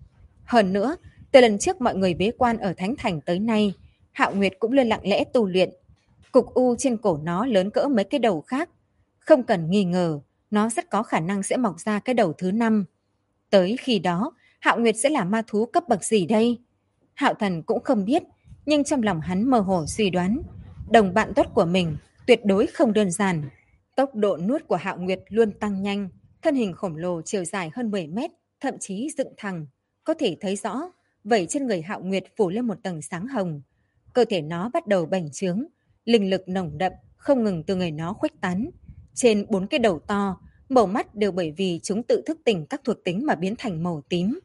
Hơn nữa, từ lần trước mọi người bế quan ở Thánh Thành tới nay, Hạo Nguyệt cũng luôn lặng lẽ tu luyện. Cục u trên cổ nó lớn cỡ mấy cái đầu khác. Không cần nghi ngờ, nó rất có khả năng sẽ mọc ra cái đầu thứ 5. Tới khi đó, Hạo Nguyệt sẽ là ma thú cấp bậc gì đây? Hạo Thần cũng không biết, nhưng trong lòng hắn mơ hồ suy đoán, đồng bạn tốt của mình tuyệt đối không đơn giản. Tốc độ nuốt của Hạo Nguyệt luôn tăng nhanh, thân hình khổng lồ chiều dài hơn 10 mét, thậm chí dựng thẳng. Có thể thấy rõ, vảy trên người Hạo Nguyệt phủ lên một tầng sáng hồng. Cơ thể nó bắt đầu bành trướng, linh lực nồng đậm, không ngừng từ người nó khuếch tán. Trên 4 cái đầu to, màu mắt đều bởi vì chúng tự thức tỉnh các thuộc tính mà biến thành màu tím.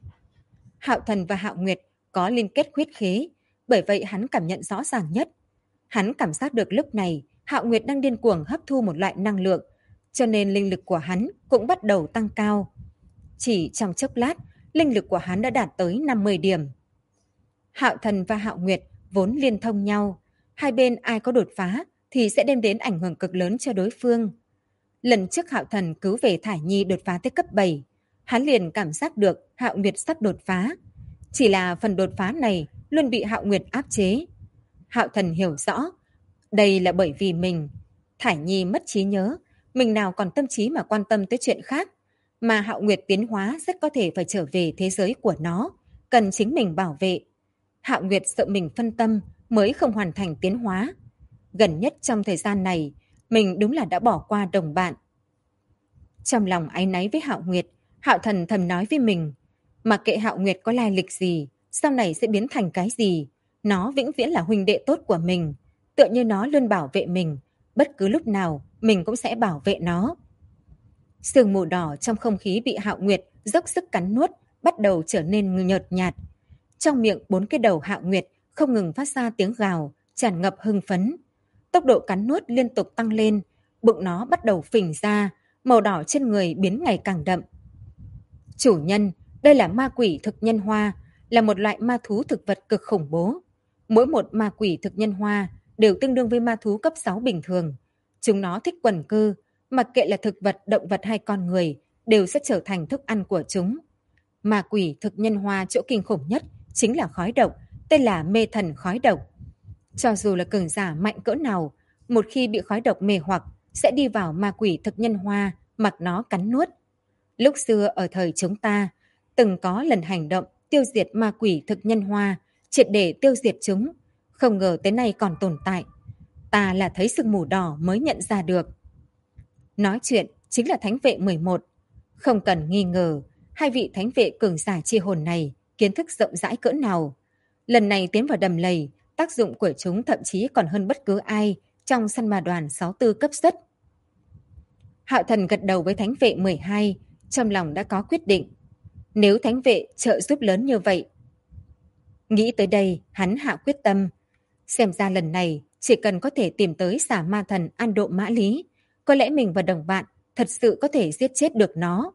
Hạo Thần và Hạo Nguyệt có liên kết huyết khế, bởi vậy hắn cảm nhận rõ ràng nhất. Hắn cảm giác được lúc này Hạo Nguyệt đang điên cuồng hấp thu một loại năng lượng, cho nên linh lực của hắn cũng bắt đầu tăng cao. Chỉ trong chốc lát, linh lực của hắn đã đạt tới 50 điểm. Hạo Thần và Hạo Nguyệt vốn liên thông nhau, hai bên ai có đột phá thì sẽ đem đến ảnh hưởng cực lớn cho đối phương. Lần trước Hạo Thần cứu về Thải Nhi đột phá tới cấp 7, hắn liền cảm giác được Hạo Nguyệt sắp đột phá. Chỉ là phần đột phá này luôn bị Hạo Nguyệt áp chế. Hạo Thần hiểu rõ, đây là bởi vì mình. Thải Nhi mất trí nhớ, mình nào còn tâm trí mà quan tâm tới chuyện khác. Mà Hạo Nguyệt tiến hóa rất có thể phải trở về thế giới của nó, cần chính mình bảo vệ. Hạo Nguyệt sợ mình phân tâm mới không hoàn thành tiến hóa. Gần nhất trong thời gian này, mình đúng là đã bỏ qua đồng bạn. Trong lòng áy náy với Hạo Nguyệt, Hạo Thần thầm nói với mình, mặc kệ Hạo Nguyệt có lai lịch gì, sau này sẽ biến thành cái gì, nó vĩnh viễn là huynh đệ tốt của mình, tựa như nó luôn bảo vệ mình, bất cứ lúc nào mình cũng sẽ bảo vệ nó. Sương mù đỏ trong không khí bị Hạo Nguyệt dốc sức cắn nuốt, bắt đầu trở nên nhợt nhạt. Trong miệng 4 cái đầu Hạo Nguyệt không ngừng phát ra tiếng gào, tràn ngập hưng phấn. Tốc độ cắn nuốt liên tục tăng lên, bụng nó bắt đầu phình ra, màu đỏ trên người biến ngày càng đậm. Chủ nhân, đây là ma quỷ thực nhân hoa, là một loại ma thú thực vật cực khủng bố. Mỗi một ma quỷ thực nhân hoa đều tương đương với ma thú cấp 6 bình thường. Chúng nó thích quần cư, mặc kệ là thực vật, động vật hay con người, đều sẽ trở thành thức ăn của chúng. Ma quỷ thực nhân hoa chỗ kinh khủng nhất chính là khói độc, tên là mê thần khói độc. Cho dù là cường giả mạnh cỡ nào, một khi bị khói độc mê hoặc, sẽ đi vào ma quỷ thực nhân hoa, mặc nó cắn nuốt. Lúc xưa ở thời chúng ta, từng có lần hành động tiêu diệt ma quỷ thực nhân hoa, triệt để tiêu diệt chúng. Không ngờ tới nay còn tồn tại. Ta là thấy sương mù đỏ mới nhận ra được. Nói chuyện chính là thánh vệ 11. Không cần nghi ngờ, hai vị thánh vệ cường giả chi hồn này kiến thức rộng rãi cỡ nào. Lần này tiến vào đầm lầy, tác dụng của chúng thậm chí còn hơn bất cứ ai trong săn ma đoàn 64 cấp xuất. Hạo Thần gật đầu với thánh vệ 12, trong lòng đã có quyết định. Nếu thánh vệ trợ giúp lớn như vậy. Nghĩ tới đây, hắn hạ quyết tâm. Xem ra lần này, chỉ cần có thể tìm tới xả ma thần An Độ Mã Lý, có lẽ mình và đồng bạn thật sự có thể giết chết được nó.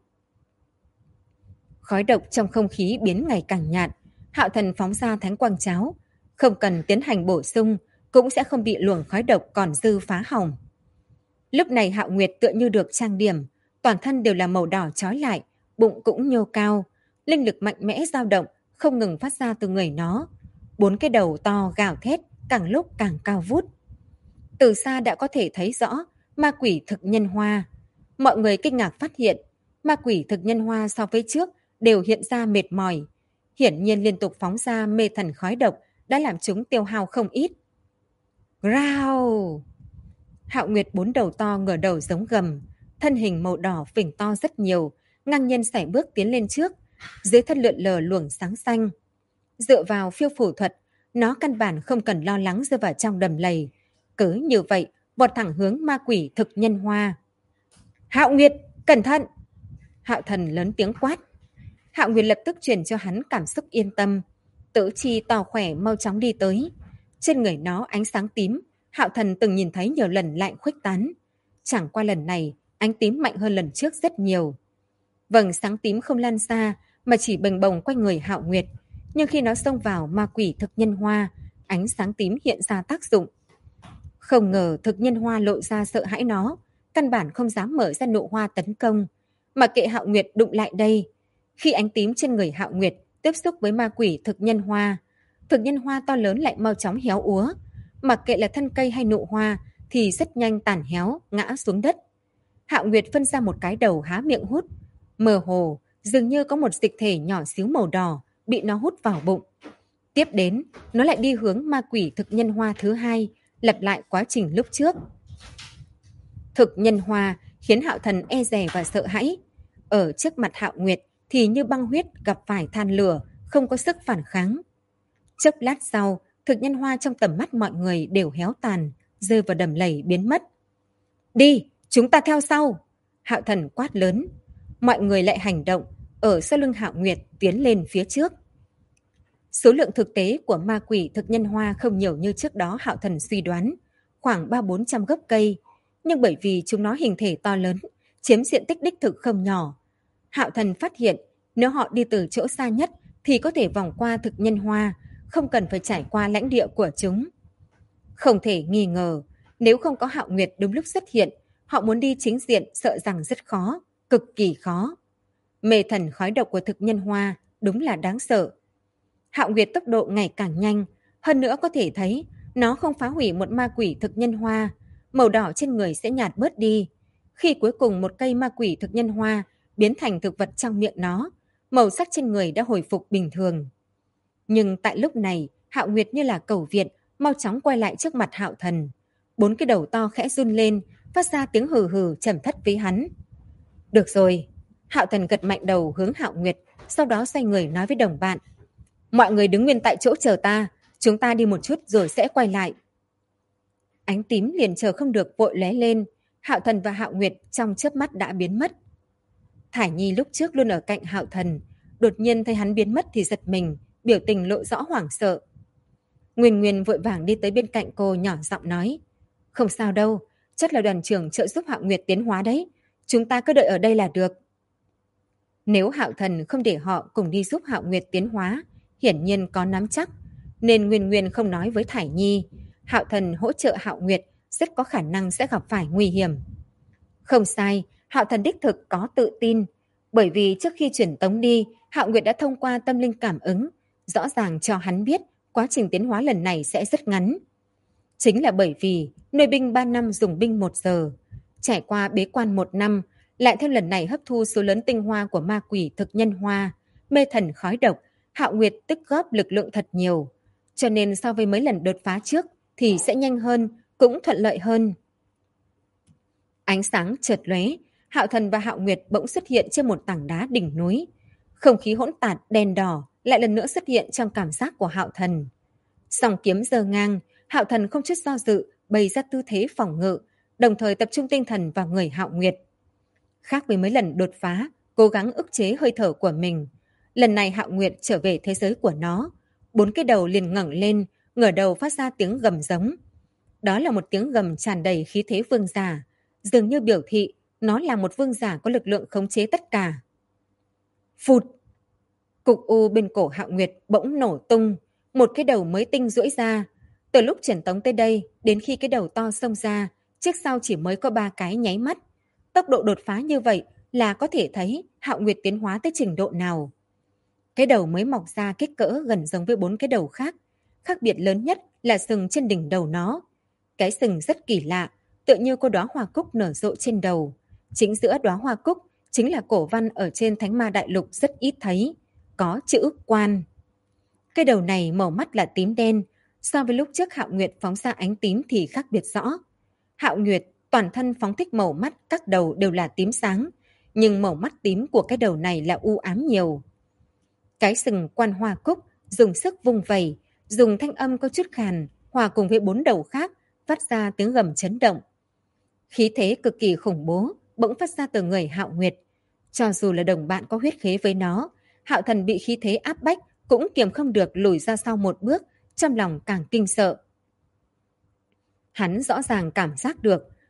Khói độc trong không khí biến ngày càng nhạt, Hạo Thần phóng ra thánh quang cháo. Không cần tiến hành bổ sung, cũng sẽ không bị luồng khói độc còn dư phá hỏng. Lúc này Hạo Nguyệt tựa như được trang điểm, toàn thân đều là màu đỏ chói lại, bụng cũng nhô cao, linh lực mạnh mẽ dao động, không ngừng phát ra từ người nó. 4 cái đầu to gào thét, càng lúc càng cao vút. Từ xa đã có thể thấy rõ ma quỷ thực nhân hoa. Mọi người kinh ngạc phát hiện, ma quỷ thực nhân hoa so với trước đều hiện ra mệt mỏi. Hiển nhiên liên tục phóng ra mê thần khói độc đã làm chúng tiêu hao không ít. Rao! Hạo Nguyệt 4 đầu to ngửa đầu giống gầm, thân hình màu đỏ phình to rất nhiều, ngang nhiên sải bước tiến lên trước, dưới thân lượn lờ luồng sáng xanh. Dựa vào phiêu phủ thuật, nó căn bản không cần lo lắng rơi vào trong đầm lầy. Cứ như vậy, vọt thẳng hướng ma quỷ thực nhân hoa. Hạo Nguyệt, cẩn thận! Hạo Thần lớn tiếng quát. Hạo Nguyệt lập tức truyền cho hắn cảm xúc yên tâm. Tứ chi to khỏe mau chóng đi tới. Trên người nó ánh sáng tím, Hạo Thần từng nhìn thấy nhiều lần lại khuếch tán. Chẳng qua lần này, ánh tím mạnh hơn lần trước rất nhiều. Vầng sáng tím không lan xa mà chỉ bềnh bồng quanh người Hạo Nguyệt, nhưng khi nó xông vào ma quỷ thực nhân hoa, ánh sáng tím hiện ra tác dụng. Không ngờ thực nhân hoa lộ ra sợ hãi nó, căn bản không dám mở ra nụ hoa tấn công, mà kệ Hạo Nguyệt đụng lại đây. Khi ánh tím trên người Hạo Nguyệt tiếp xúc với ma quỷ thực nhân hoa to lớn lại mau chóng héo úa, mặc kệ là thân cây hay nụ hoa thì rất nhanh tàn héo, ngã xuống đất. Hạo Nguyệt phân ra một cái đầu há miệng hút, mơ hồ dường như có một dịch thể nhỏ xíu màu đỏ bị nó hút vào bụng. Tiếp đến, nó lại đi hướng ma quỷ thực nhân hoa thứ hai, lặp lại quá trình lúc trước. Thực nhân hoa khiến Hạo Thần e dè và sợ hãi. Ở trước mặt Hạo Nguyệt thì như băng huyết gặp phải than lửa, không có sức phản kháng. Chốc lát sau, thực nhân hoa trong tầm mắt mọi người đều héo tàn, rơi vào đầm lầy biến mất. Đi, chúng ta theo sau! Hạo Thần quát lớn. Mọi người lại hành động, ở sau lưng Hạo Nguyệt tiến lên phía trước. Số lượng thực tế của ma quỷ thực nhân hoa không nhiều như trước đó Hạo Thần suy đoán, khoảng 300-400 gốc cây, nhưng bởi vì chúng nó hình thể to lớn, chiếm diện tích đích thực không nhỏ. Hạo Thần phát hiện, nếu họ đi từ chỗ xa nhất thì có thể vòng qua thực nhân hoa, không cần phải trải qua lãnh địa của chúng. Không thể nghi ngờ, nếu không có Hạo Nguyệt đúng lúc xuất hiện, họ muốn đi chính diện sợ rằng rất khó, cực kỳ khó. Mê thần khói độc của thực nhân hoa đúng là đáng sợ. Hạo Nguyệt tốc độ ngày càng nhanh, hơn nữa có thể thấy nó không phá hủy một ma quỷ thực nhân hoa, màu đỏ trên người sẽ nhạt bớt đi. Khi cuối cùng một cây ma quỷ thực nhân hoa biến thành thực vật trong miệng nó, màu sắc trên người đã hồi phục bình thường. Nhưng tại lúc này, Hạo Nguyệt như là cầu viện, mau chóng quay lại trước mặt Hạo Thần. 4 cái đầu to khẽ run lên, phát ra tiếng hừ hừ trầm thấp với hắn. Được rồi. Hạo Thần gật mạnh đầu hướng Hạo Nguyệt, sau đó xoay người nói với đồng bạn. Mọi người đứng nguyên tại chỗ chờ ta, chúng ta đi một chút rồi sẽ quay lại. Ánh tím liền chờ không được vội lóe lên, Hạo Thần và Hạo Nguyệt trong chớp mắt đã biến mất. Thải Nhi lúc trước luôn ở cạnh Hạo Thần, đột nhiên thấy hắn biến mất thì giật mình, biểu tình lộ rõ hoảng sợ. Nguyên Nguyên vội vàng đi tới bên cạnh cô nhỏ giọng nói. Không sao đâu, chắc là đoàn trưởng trợ giúp Hạo Nguyệt tiến hóa đấy, chúng ta cứ đợi ở đây là được. Nếu Hạo Thần không để họ cùng đi giúp Hạo Nguyệt tiến hóa, hiển nhiên có nắm chắc, nên Nguyên Nguyên không nói với Thải Nhi. Hạo Thần hỗ trợ Hạo Nguyệt rất có khả năng sẽ gặp phải nguy hiểm. Không sai, Hạo Thần đích thực có tự tin, bởi vì trước khi chuyển tống đi, Hạo Nguyệt đã thông qua tâm linh cảm ứng, rõ ràng cho hắn biết quá trình tiến hóa lần này sẽ rất ngắn. Chính là bởi vì nuôi binh 3 năm dùng binh 1 giờ, trải qua bế quan 1 năm, lại thêm lần này hấp thu số lớn tinh hoa của ma quỷ thực nhân hoa, mê thần khói độc, Hạo Nguyệt tích góp lực lượng thật nhiều. Cho nên so với mấy lần đột phá trước thì sẽ nhanh hơn, cũng thuận lợi hơn. Ánh sáng chợt lóe, Hạo Thần và Hạo Nguyệt bỗng xuất hiện trên một tảng đá đỉnh núi. Không khí hỗn tạp đen đỏ lại lần nữa xuất hiện trong cảm giác của Hạo Thần. Song kiếm giơ ngang, Hạo Thần không chút do dự bày ra tư thế phòng ngự, đồng thời tập trung tinh thần vào người Hạo Nguyệt. Khác với mấy lần đột phá, cố gắng ức chế hơi thở của mình, lần này Hạo Nguyệt trở về thế giới của nó, 4 cái đầu liền ngẩng lên, ngửa đầu phát ra tiếng gầm giống. Đó là một tiếng gầm tràn đầy khí thế vương giả, dường như biểu thị nó là một vương giả có lực lượng khống chế tất cả. Phụt! Cục u bên cổ Hạo Nguyệt bỗng nổ tung, một cái đầu mới tinh duỗi ra. Từ lúc truyền tống tới đây, đến khi cái đầu to xông ra, chiếc sau chỉ mới có 3 cái nháy mắt. Tốc độ đột phá như vậy là có thể thấy Hạo Nguyệt tiến hóa tới trình độ nào. Cái đầu mới mọc ra kích cỡ gần giống với 4 cái đầu khác. Khác biệt lớn nhất là sừng trên đỉnh đầu nó. Cái sừng rất kỳ lạ, tựa như có đóa hoa cúc nở rộ trên đầu. Chính giữa đóa hoa cúc chính là cổ văn ở trên Thánh Ma Đại Lục rất ít thấy, có chữ quan. Cái đầu này màu mắt là tím đen, so với lúc trước Hạo Nguyệt phóng ra ánh tím thì khác biệt rõ. Hạo Nguyệt toàn thân phóng thích màu mắt các đầu đều là tím sáng, nhưng màu mắt tím của cái đầu này là u ám nhiều. Cái sừng quan hoa cúc dùng sức vung vẩy, dùng thanh âm có chút khàn, hòa cùng với 4 đầu khác, phát ra tiếng gầm chấn động. Khí thế cực kỳ khủng bố bỗng phát ra từ người Hạo Nguyệt. Cho dù là đồng bạn có huyết khế với nó, Hạo Thần bị khí thế áp bách cũng kiềm không được lùi ra sau một bước, trong lòng càng kinh sợ. Hắn rõ ràng cảm giác được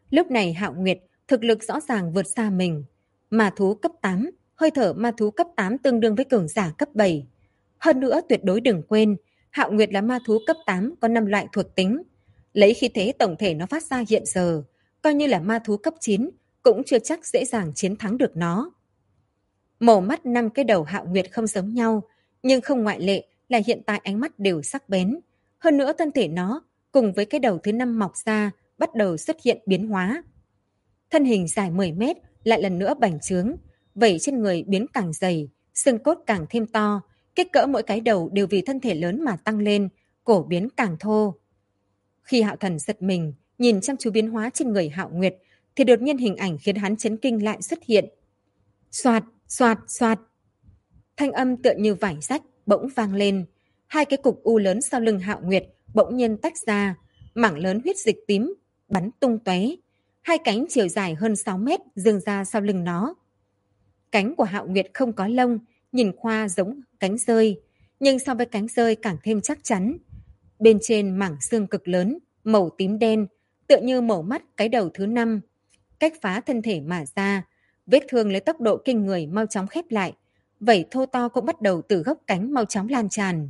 Lúc này Hạo Nguyệt thực lực rõ ràng vượt xa mình. Ma thú cấp 8, hơi thở ma thú cấp 8 tương đương với cường giả cấp 7. Hơn nữa tuyệt đối đừng quên, Hạo Nguyệt là ma thú cấp 8 có 5 loại thuộc tính. Lấy khí thế tổng thể nó phát ra hiện giờ, coi như là ma thú cấp 9 cũng chưa chắc dễ dàng chiến thắng được nó. Màu mắt 5 cái đầu Hạo Nguyệt không giống nhau, nhưng không ngoại lệ là hiện tại ánh mắt đều sắc bén. Hơn nữa thân thể nó cùng với cái đầu thứ 5 mọc ra bắt đầu xuất hiện biến hóa. Thân hình dài 10 mét lại lần nữa bành trướng, vảy trên người biến càng dày, xương cốt càng thêm to, kích cỡ mỗi cái đầu đều vì thân thể lớn mà tăng lên, cổ biến càng thô. Khi Hạo Thần giật mình, nhìn chăm chú biến hóa trên người Hạo Nguyệt, thì đột nhiên hình ảnh khiến hắn chấn kinh lại xuất hiện. Xoạt, xoạt, xoạt. Thanh âm tựa như vải rách bỗng vang lên. Hai cái cục u lớn sau lưng Hạo Nguyệt bỗng nhiên tách ra, mảng lớn huyết dịch tím bắn tung tóe. Hai cánh chiều dài hơn 6 mét dương ra sau lưng nó. Cánh của Hạo Nguyệt không có lông, nhìn qua giống cánh rơi, nhưng so với cánh rơi càng thêm chắc chắn. Bên trên mảng xương cực lớn, màu tím đen, tựa như màu mắt cái đầu thứ 5. Cách phá thân thể mà ra, vết thương lấy tốc độ kinh người mau chóng khép lại, vảy thô to cũng bắt đầu từ gốc cánh mau chóng lan tràn.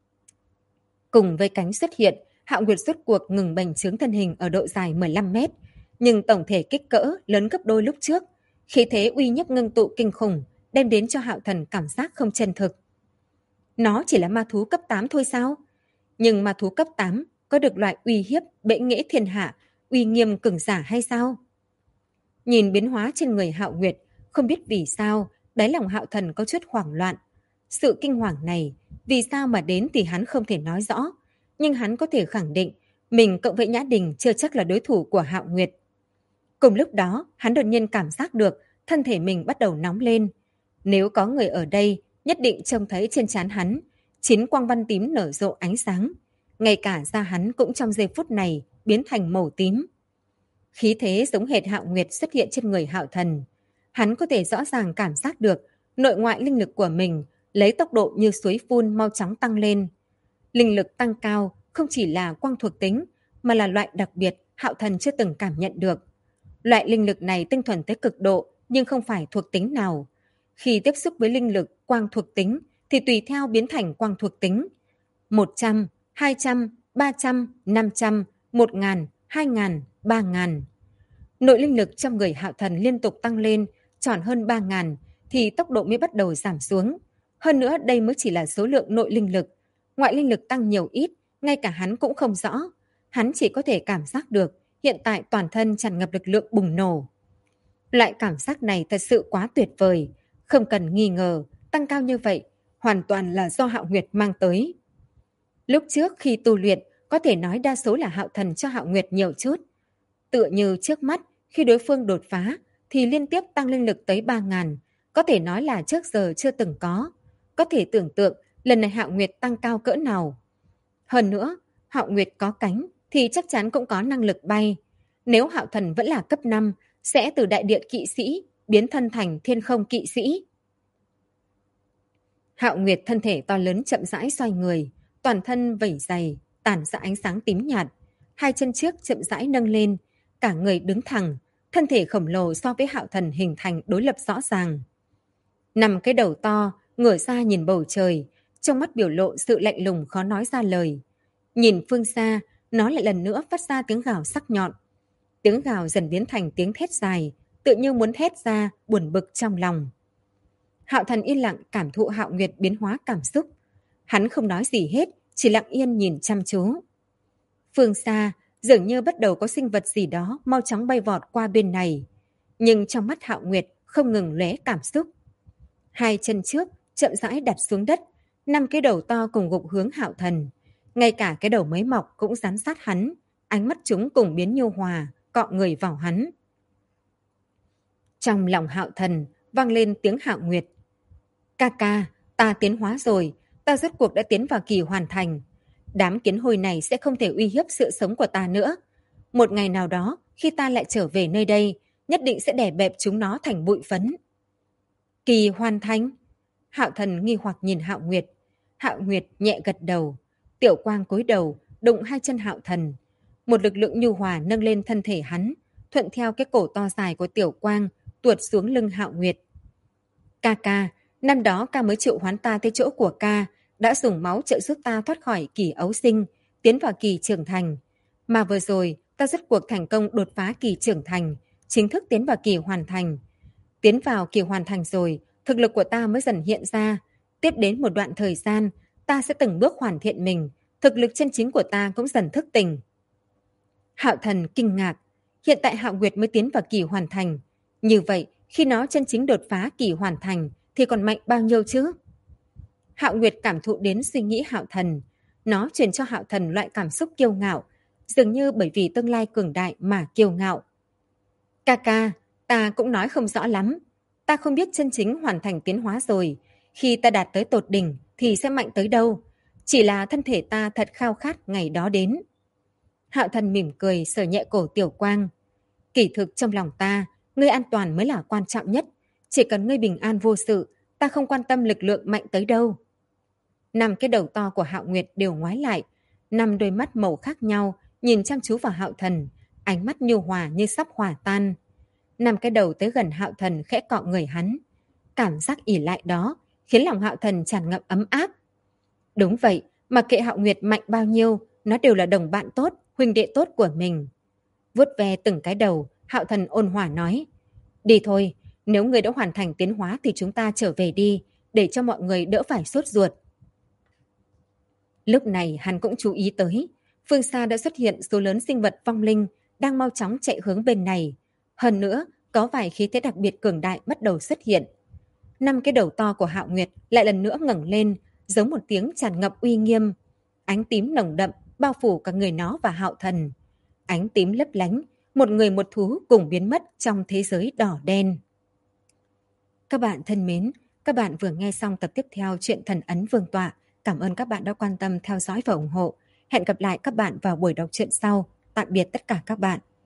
Cùng với cánh xuất hiện, Hạo Nguyệt rốt cuộc ngừng bành trướng thân hình ở độ dài 15 mét, nhưng tổng thể kích cỡ lớn gấp đôi lúc trước. Khí thế uy nhất ngưng tụ kinh khủng, đem đến cho Hạo Thần cảm giác không chân thực. Nó chỉ là ma thú cấp 8 thôi sao? Nhưng ma thú cấp 8 có được loại uy hiếp bệ nghệ thiên hạ, uy nghiêm cường giả hay sao? Nhìn biến hóa trên người Hạo Nguyệt, không biết vì sao, đáy lòng Hạo Thần có chút hoảng loạn. Sự kinh hoàng này, vì sao mà đến thì hắn không thể nói rõ, nhưng hắn có thể khẳng định mình cộng với Nhã Đình chưa chắc là đối thủ của Hạo Nguyệt. Cùng lúc đó, hắn đột nhiên cảm giác được thân thể mình bắt đầu nóng lên. Nếu có người ở đây, nhất định trông thấy trên trán hắn, 9 quang văn tím nở rộ ánh sáng. Ngay cả da hắn cũng trong giây phút này biến thành màu tím. Khí thế giống hệt Hạo Nguyệt xuất hiện trên người Hạo Thần. Hắn có thể rõ ràng cảm giác được nội ngoại linh lực của mình lấy tốc độ như suối phun mau chóng tăng lên. Linh lực tăng cao không chỉ là quang thuộc tính, mà là loại đặc biệt Hạo Thần chưa từng cảm nhận được. Loại linh lực này tinh thuần tới cực độ nhưng không phải thuộc tính nào. Khi tiếp xúc với linh lực quang thuộc tính thì tùy theo biến thành quang thuộc tính. 100, 200, 300, 500, 1000, 2000, 3000. Nội linh lực trong người Hạo Thần liên tục tăng lên, tròn hơn 3000 thì tốc độ mới bắt đầu giảm xuống. Hơn nữa đây mới chỉ là số lượng nội linh lực. Ngoại linh lực tăng nhiều ít, ngay cả hắn cũng không rõ. Hắn chỉ có thể cảm giác được hiện tại toàn thân tràn ngập lực lượng bùng nổ. Loại cảm giác này thật sự quá tuyệt vời. Không cần nghi ngờ, tăng cao như vậy hoàn toàn là do Hạo Nguyệt mang tới. Lúc trước khi tu luyện, có thể nói đa số là Hạo Thần cho Hạo Nguyệt nhiều chút. Tựa như trước mắt, khi đối phương đột phá, thì liên tiếp tăng linh lực tới 3000, có thể nói là trước giờ chưa từng có. Có thể tưởng tượng lần này Hạo Nguyệt tăng cao cỡ nào. Hơn nữa, Hạo Nguyệt có cánh thì chắc chắn cũng có năng lực bay. Nếu Hạo Thần vẫn là cấp 5, sẽ từ đại điện kỵ sĩ biến thân thành thiên không kỵ sĩ. Hạo Nguyệt thân thể to lớn chậm rãi xoay người, toàn thân vẩy dày, tản ra ánh sáng tím nhạt. Hai chân trước chậm rãi nâng lên, cả người đứng thẳng, thân thể khổng lồ so với Hạo Thần hình thành đối lập rõ ràng. Nằm cái đầu to, ngửa ra nhìn bầu trời, trong mắt biểu lộ sự lạnh lùng khó nói ra lời. Nhìn phương xa, nó lại lần nữa phát ra tiếng gào sắc nhọn. Tiếng gào dần biến thành tiếng thét dài, tự như muốn thét ra, buồn bực trong lòng. Hạo Thần yên lặng cảm thụ Hạo Nguyệt biến hóa cảm xúc. Hắn không nói gì hết, chỉ lặng yên nhìn chăm chú. Phương xa, dường như bắt đầu có sinh vật gì đó mau chóng bay vọt qua bên này. Nhưng trong mắt Hạo Nguyệt không ngừng lóe cảm xúc. Hai chân trước chậm rãi đặt xuống đất, 5 cái đầu to cùng gục hướng Hạo Thần. Ngay cả cái đầu mới mọc cũng dán sát hắn, ánh mắt chúng cùng biến nhu hòa, cọ người vào hắn. Trong lòng Hạo Thần vang lên tiếng Hạo Nguyệt. Ca ca, ta tiến hóa rồi, ta rốt cuộc đã tiến vào kỳ hoàn thành. Đám kiến hôi này sẽ không thể uy hiếp sự sống của ta nữa. Một ngày nào đó, khi ta lại trở về nơi đây, nhất định sẽ đè bẹp chúng nó thành bụi phấn. Kỳ hoàn thành? Hạo Thần nghi hoặc nhìn Hạo Nguyệt. Hạo Nguyệt nhẹ gật đầu. Tiểu Quang cúi đầu, đụng hai chân Hạo Thần. Một lực lượng nhu hòa nâng lên thân thể hắn, thuận theo cái cổ to dài của Tiểu Quang, tuột xuống lưng Hạo Nguyệt. Ca ca, năm đó ca mới chịu hoán ta tới chỗ của ca, đã dùng máu trợ giúp ta thoát khỏi kỳ ấu sinh, tiến vào kỳ trưởng thành. Mà vừa rồi, ta rốt cuộc thành công đột phá kỳ trưởng thành, chính thức tiến vào kỳ hoàn thành. Tiến vào kỳ hoàn thành rồi, thực lực của ta mới dần hiện ra. Tiếp đến một đoạn thời gian, ta sẽ từng bước hoàn thiện mình, thực lực chân chính của ta cũng dần thức tỉnh. Hạo Thần kinh ngạc, hiện tại Hạo Nguyệt mới tiến vào kỳ hoàn thành. Như vậy, khi nó chân chính đột phá kỳ hoàn thành thì còn mạnh bao nhiêu chứ? Hạo Nguyệt cảm thụ đến suy nghĩ Hạo Thần. Nó truyền cho Hạo Thần loại cảm xúc kiêu ngạo, dường như bởi vì tương lai cường đại mà kiêu ngạo. Ca ca, ta cũng nói không rõ lắm. Ta không biết chân chính hoàn thành tiến hóa rồi. Khi ta đạt tới tột đỉnh thì sẽ mạnh tới đâu. Chỉ là thân thể ta thật khao khát ngày đó đến. Hạo Thần mỉm cười sờ nhẹ cổ Tiểu Quang. Kỳ thực trong lòng ta, ngươi an toàn mới là quan trọng nhất. Chỉ cần ngươi bình an vô sự, ta không quan tâm lực lượng mạnh tới đâu. Năm cái đầu to của Hạo Nguyệt đều ngoái lại. Năm đôi mắt màu khác nhau, nhìn chăm chú vào Hạo Thần. Ánh mắt nhu hòa như sắp hòa tan. Năm cái đầu tới gần Hạo Thần khẽ cọ người hắn. Cảm giác ỉ lại đó khiến lòng Hạo Thần tràn ngập ấm áp. Đúng vậy, mặc kệ Hạo Nguyệt mạnh bao nhiêu, nó đều là đồng bạn tốt, huynh đệ tốt của mình. Vuốt ve từng cái đầu, Hạo Thần ôn hòa nói. Đi thôi, nếu người đã hoàn thành tiến hóa thì chúng ta trở về đi, để cho mọi người đỡ phải sốt ruột. Lúc này hắn cũng chú ý tới, phương xa đã xuất hiện số lớn sinh vật vong linh, đang mau chóng chạy hướng bên này. Hơn nữa, có vài khí thế đặc biệt cường đại bắt đầu xuất hiện. Năm cái đầu to của Hạo Nguyệt lại lần nữa ngẩng lên, giống một tiếng tràn ngập uy nghiêm. Ánh tím nồng đậm bao phủ cả người nó và Hạo Thần. Ánh tím lấp lánh, một người một thú cùng biến mất trong thế giới đỏ đen. Các bạn thân mến, các bạn vừa nghe xong tập tiếp theo truyện Thần Ấn Vương Tọa. Cảm ơn các bạn đã quan tâm theo dõi và ủng hộ. Hẹn gặp lại các bạn vào buổi đọc truyện sau. Tạm biệt tất cả các bạn.